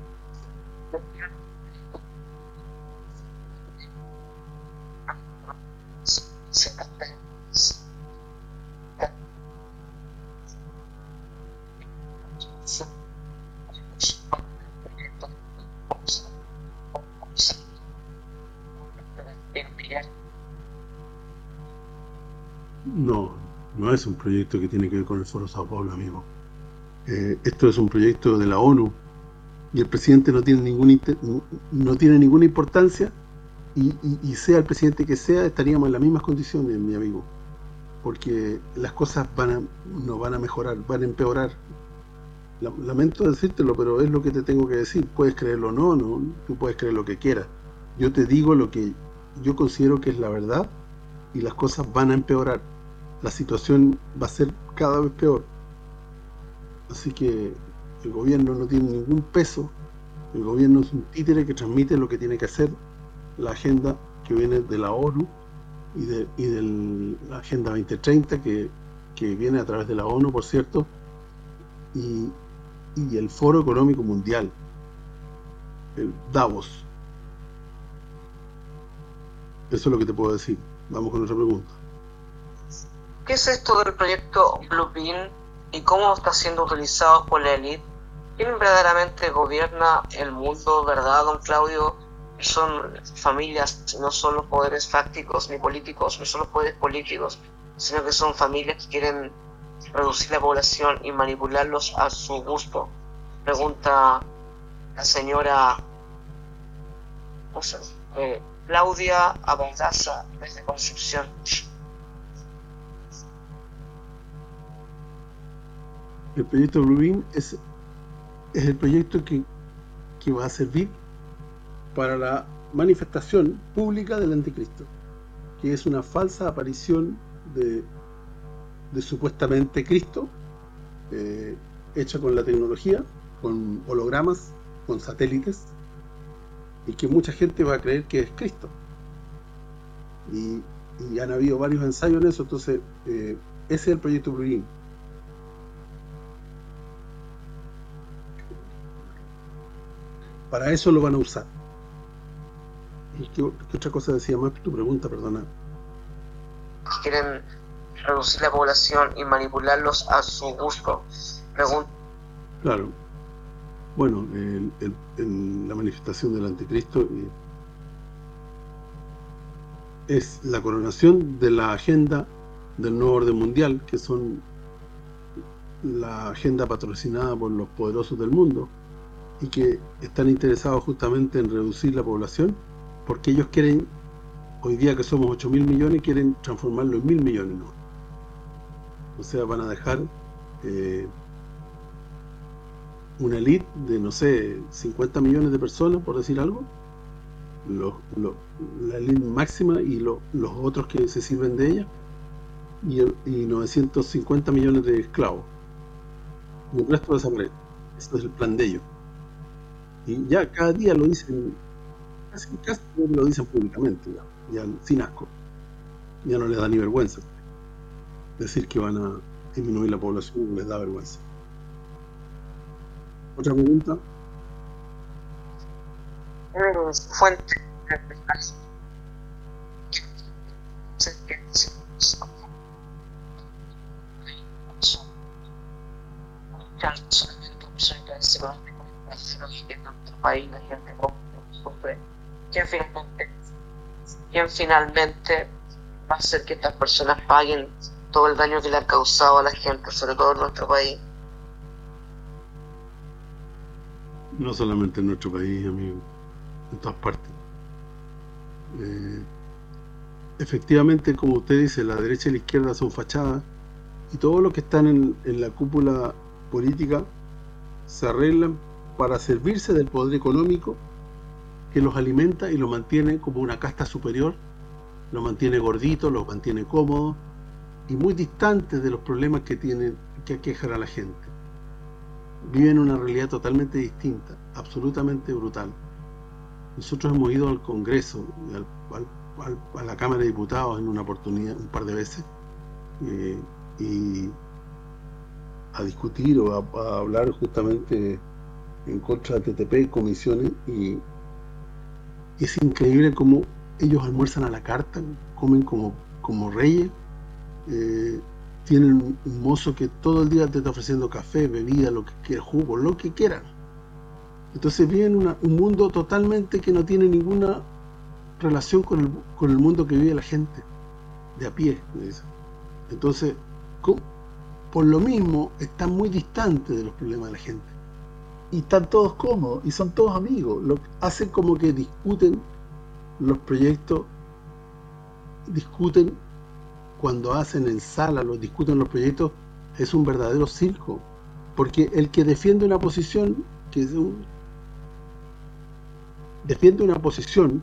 No, no es un proyecto que tiene que ver con el Foro Sao Paulo, amigo. Eh, esto es un proyecto de la ONU y el presidente no tiene ningún no tiene ninguna importancia y, y, y sea el presidente que sea, estaríamos en las mismas condiciones, mi amigo, porque las cosas van a, no van a mejorar, van a empeorar. Lamento decírtelo, pero es lo que te tengo que decir. Puedes creerlo o no, no, tú puedes creer lo que quieras. Yo te digo lo que yo considero que es la verdad y las cosas van a empeorar. La situación va a ser cada vez peor. Así que el gobierno no tiene ningún peso. El gobierno es un títere que transmite lo que tiene que hacer la agenda que viene de la ONU y de, y de la Agenda veinte treinta que, que viene a través de la ONU, por cierto, y, y el Foro Económico Mundial, el Davos. Eso es lo que te puedo decir. Vamos con otra pregunta. ¿Qué es esto del proyecto Bluebeam y cómo está siendo utilizado por la élite? ¿Quién verdaderamente gobierna el mundo, verdad, don Claudio? Son familias, no son los poderes fácticos ni políticos, no son los poderes políticos, sino que son familias que quieren reducir la población y manipularlos a su gusto. Pregunta la señora no sé, eh, Claudia Abaldaza desde Concepción. El proyecto Bluebeam es, es el proyecto que, que va a servir para la manifestación pública del anticristo, que es una falsa aparición de, de supuestamente Cristo, eh, hecha con la tecnología, con hologramas, con satélites, y que mucha gente va a creer que es Cristo. Y, y han habido varios ensayos en eso. Entonces eh, ese es el proyecto Bluebeam. Para eso lo van a usar. ¿Y qué, qué otra cosa decía más tu pregunta, perdona? Quieren reducir la población y manipularlos a su gusto. Pregun claro. Bueno, el, el, el, la manifestación del anticristo eh, es la coronación de la agenda del nuevo orden mundial, que son la agenda patrocinada por los poderosos del mundo y que están interesados justamente en reducir la población, porque ellos quieren, hoy día que somos ocho mil millones, quieren transformarlo en mil millones, ¿no? O sea, van a dejar eh, una elite de, no sé, cincuenta millones de personas, por decir algo, los, los, la elite máxima y lo, los otros que se sirven de ella, y, y novecientos cincuenta millones de esclavos. Y el resto desaparece. Ese es el plan de ellos. Y ya cada día lo dicen, casi, casi lo dicen públicamente, ya, ya sin asco. Ya no les da ni vergüenza. Decir que van a disminuir la población les da vergüenza. ¿Otra pregunta? Fuente. País, la gente sufre. ¿Quién finalmente, ¿Quién finalmente va a hacer que estas personas paguen todo el daño que le han causado a la gente, sobre todo en nuestro país. No solamente en nuestro país, amigo, en todas partes. Eh, efectivamente, como usted dice, la derecha y la izquierda son fachadas, y todos los que están en, en la cúpula política se arreglan para servirse del poder económico que los alimenta y los mantiene como una casta superior, los mantiene gorditos, los mantiene cómodos y muy distantes de los problemas que tienen, que aquejan a la gente. Viven una realidad totalmente distinta, absolutamente brutal. Nosotros hemos ido al Congreso, al, al, al, a la Cámara de Diputados en una oportunidad, un par de veces, eh, y a discutir o a, a hablar justamente en contra de T T P y comisiones, y es increíble cómo ellos almuerzan a la carta, comen como, como reyes, eh, tienen un mozo que todo el día te está ofreciendo café, bebida, lo que quieras, jugo, lo que quieran. Entonces viven una, un mundo totalmente que no tiene ninguna relación con el, con el mundo que vive la gente de a pie. Entonces, por lo mismo, están muy distantes de los problemas de la gente. Y están todos cómodos, y son todos amigos. Lo, hacen como que discuten los proyectos, discuten cuando hacen en sala, los discuten los proyectos, es un verdadero circo. Porque el que defiende una posición, que es un, defiende una posición,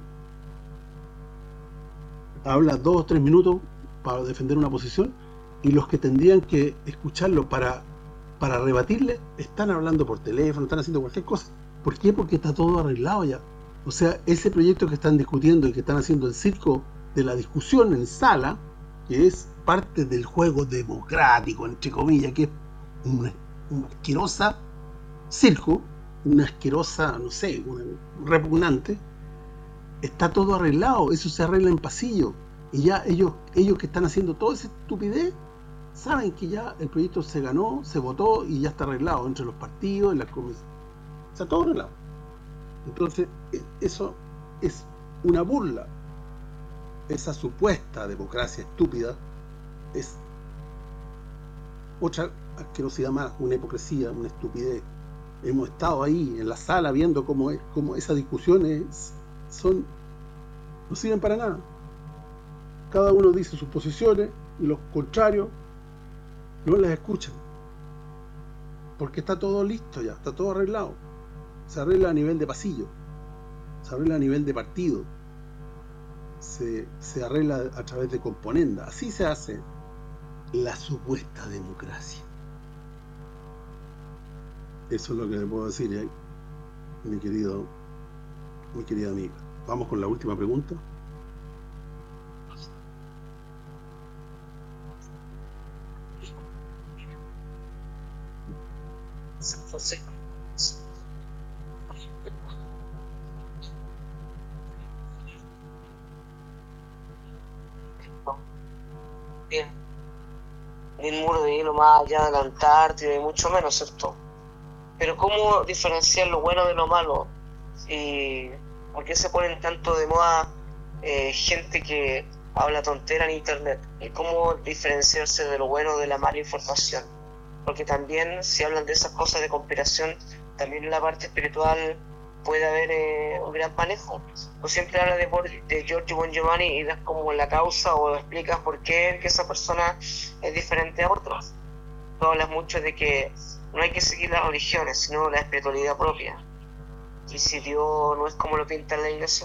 habla dos o tres minutos para defender una posición, y los que tendrían que escucharlo para, para rebatirle, están hablando por teléfono, están haciendo cualquier cosa. ¿Por qué? Porque está todo arreglado ya. O sea, ese proyecto que están discutiendo y que están haciendo el circo de la discusión en sala, que es parte del juego democrático, entre comillas, que es una, una asquerosa circo, una asquerosa, no sé, una, repugnante, está todo arreglado, eso se arregla en pasillo, y ya ellos ellos que están haciendo toda esa estupidez, saben que ya el proyecto se ganó, se votó y ya está arreglado entre los partidos, en las comisiones, está todo arreglado. Entonces, eso es una burla. Esa supuesta democracia estúpida es otra asquerosidad más, una hipocresía, una estupidez. Hemos estado ahí en la sala viendo cómo, cómo esas discusiones son no sirven para nada. Cada uno dice sus posiciones y los contrarios no las escuchan, porque está todo listo ya, está todo arreglado. Se arregla a nivel de pasillo, se arregla a nivel de partido, se, se arregla a través de componenda. Así se hace la supuesta democracia. Eso es lo que le puedo decir, ¿eh? mi querido mi querida amiga. Vamos con la última pregunta. José. Bien. Ni el muro de hielo más allá de la Antártida y mucho menos, ¿cierto? Pero ¿cómo diferenciar lo bueno de lo malo? ¿Y por qué se ponen tanto de moda eh, gente que habla tontera en internet? ¿Y cómo diferenciarse de lo bueno de la mala información? Porque también, si hablan de esas cosas de conspiración, también en la parte espiritual puede haber eh, un gran manejo. O siempre hablas de, de Giorgio Bon Giovanni y das como la causa o explicas por qué que esa persona es diferente a otros. Tú hablas mucho de que no hay que seguir las religiones, sino la espiritualidad propia. Y si Dios no es como lo pinta en la iglesia.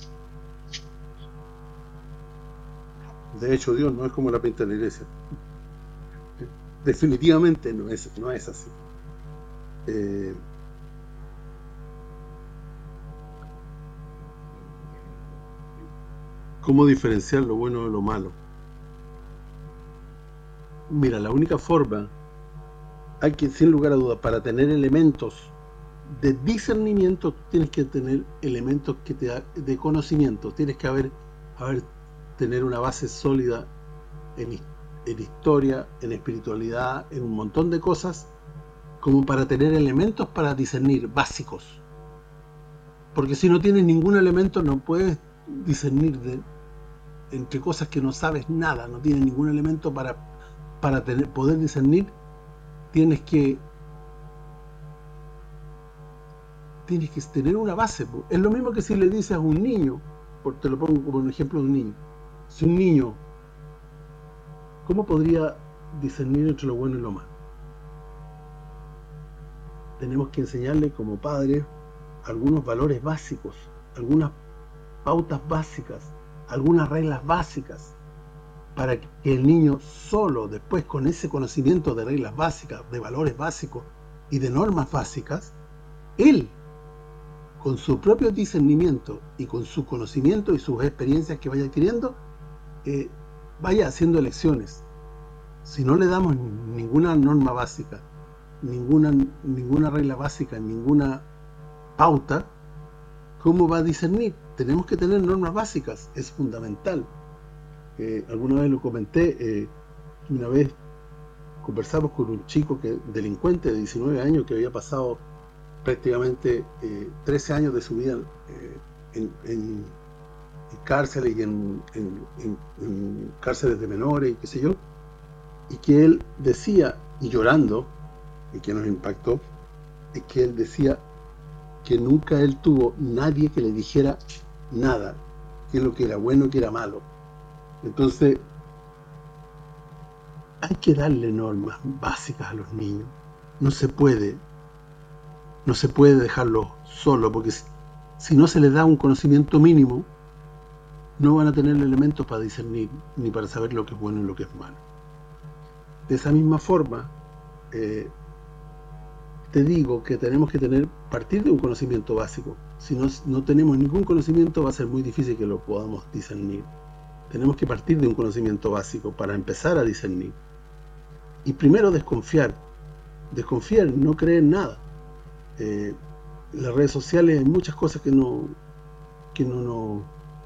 De hecho, Dios no es como la pinta en la iglesia. Definitivamente no es, no es así. Eh, ¿Cómo diferenciar lo bueno de lo malo? Mira, la única forma, hay que, sin lugar a dudas, para tener elementos de discernimiento, tienes que tener elementos que te da, de conocimiento, tienes que haber, haber tener una base sólida en, en historia, en espiritualidad, en un montón de cosas, como para tener elementos para discernir, básicos. Porque si no tienes ningún elemento, no puedes discernir de, entre cosas que no sabes nada, no tienes ningún elemento para, para tener, poder discernir, tienes que tienes que tener una base. Es lo mismo que si le dices a un niño, por, te lo pongo como un ejemplo de un niño. Si un niño, ¿cómo podría discernir entre lo bueno y lo malo? Tenemos que enseñarle como padres algunos valores básicos, algunas pautas básicas, algunas reglas básicas, para que el niño solo, después con ese conocimiento de reglas básicas, de valores básicos y de normas básicas, él, con su propio discernimiento y con su conocimiento y sus experiencias que vaya adquiriendo, eh, vaya haciendo elecciones. Si no le damos ninguna norma básica, ninguna ninguna regla básica, ninguna pauta, ¿cómo va a discernir? Tenemos que tener normas básicas, es fundamental. Eh, alguna vez lo comenté, eh, una vez conversamos con un chico que delincuente de diecinueve años que había pasado prácticamente eh, trece años de su vida eh, en, en, en cárceles y en, en, en, en cárceles de menores y qué sé yo, y que él decía, y llorando, y que nos impactó, es que él decía que nunca él tuvo nadie que le dijera nada, que lo que era bueno y que era malo. Entonces hay que darle normas básicas a los niños. No se puede no se puede dejarlo solo, porque si, si no se les da un conocimiento mínimo, no van a tener elementos para discernir ni para saber lo que es bueno y lo que es malo. De esa misma forma, eh, te digo que tenemos que tener partir de un conocimiento básico. Si no, no tenemos ningún conocimiento, va a ser muy difícil que lo podamos discernir. Tenemos que partir de un conocimiento básico para empezar a discernir. Y primero desconfiar. Desconfiar, no creer en nada. Eh, en las redes sociales hay muchas cosas que no que no, no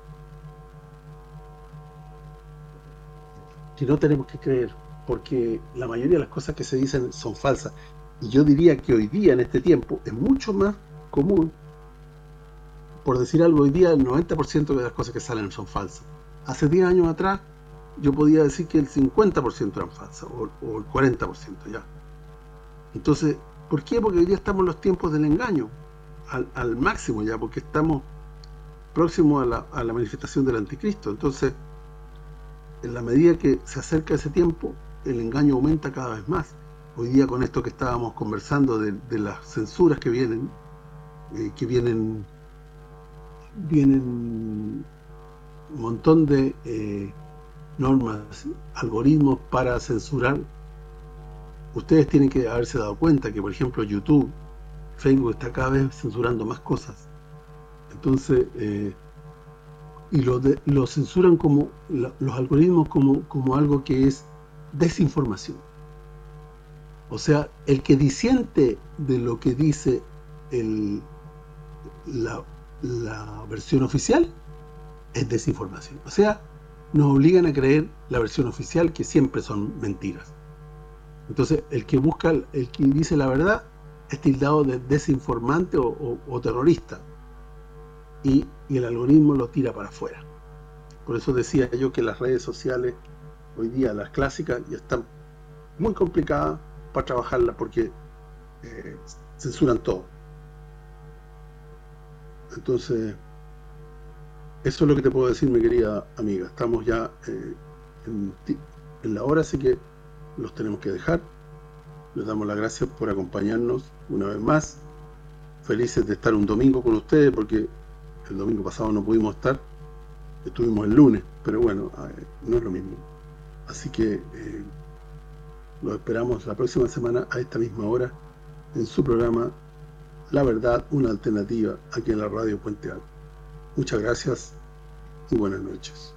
que no tenemos que creer, porque la mayoría de las cosas que se dicen son falsas. Y yo diría que hoy día, en este tiempo, es mucho más común, por decir algo, hoy día el noventa por ciento de las cosas que salen son falsas. Hace diez años atrás yo podía decir que el cincuenta por ciento eran falsas, o, o el cuarenta por ciento ya. Entonces, ¿por qué? Porque hoy día estamos en los tiempos del engaño, al, al máximo ya, porque estamos próximos a la, a la manifestación del anticristo. Entonces, en la medida que se acerca ese tiempo, el engaño aumenta cada vez más. Hoy día, con esto que estábamos conversando de, de las censuras que vienen, eh, que vienen vienen un montón de eh, normas, algoritmos para censurar. Ustedes tienen que haberse dado cuenta que, por ejemplo, YouTube, Facebook está cada vez censurando más cosas. Entonces, eh, y lo, de, lo censuran como la, los algoritmos como, como algo que es desinformación. O sea, el que disiente de lo que dice el, la, la versión oficial es desinformación. O sea, nos obligan a creer la versión oficial, que siempre son mentiras. Entonces, el que busca, el que dice la verdad, es tildado de desinformante o, o, o terrorista. Y, y el algoritmo lo tira para afuera. Por eso decía yo que las redes sociales, hoy día las clásicas, ya están muy complicadas para trabajarlas, porque eh, censuran todo. Entonces, eso es lo que te puedo decir, mi querida amiga. Estamos ya eh, en, en la hora, así que los tenemos que dejar. Les damos las gracias por acompañarnos una vez más. Felices de estar un domingo con ustedes, porque el domingo pasado no pudimos estar, estuvimos el lunes, pero bueno, eh, no es lo mismo. Así que eh, los esperamos la próxima semana a esta misma hora en su programa La Verdad, una alternativa, aquí en la Radio Puente Alto. Muchas gracias y buenas noches.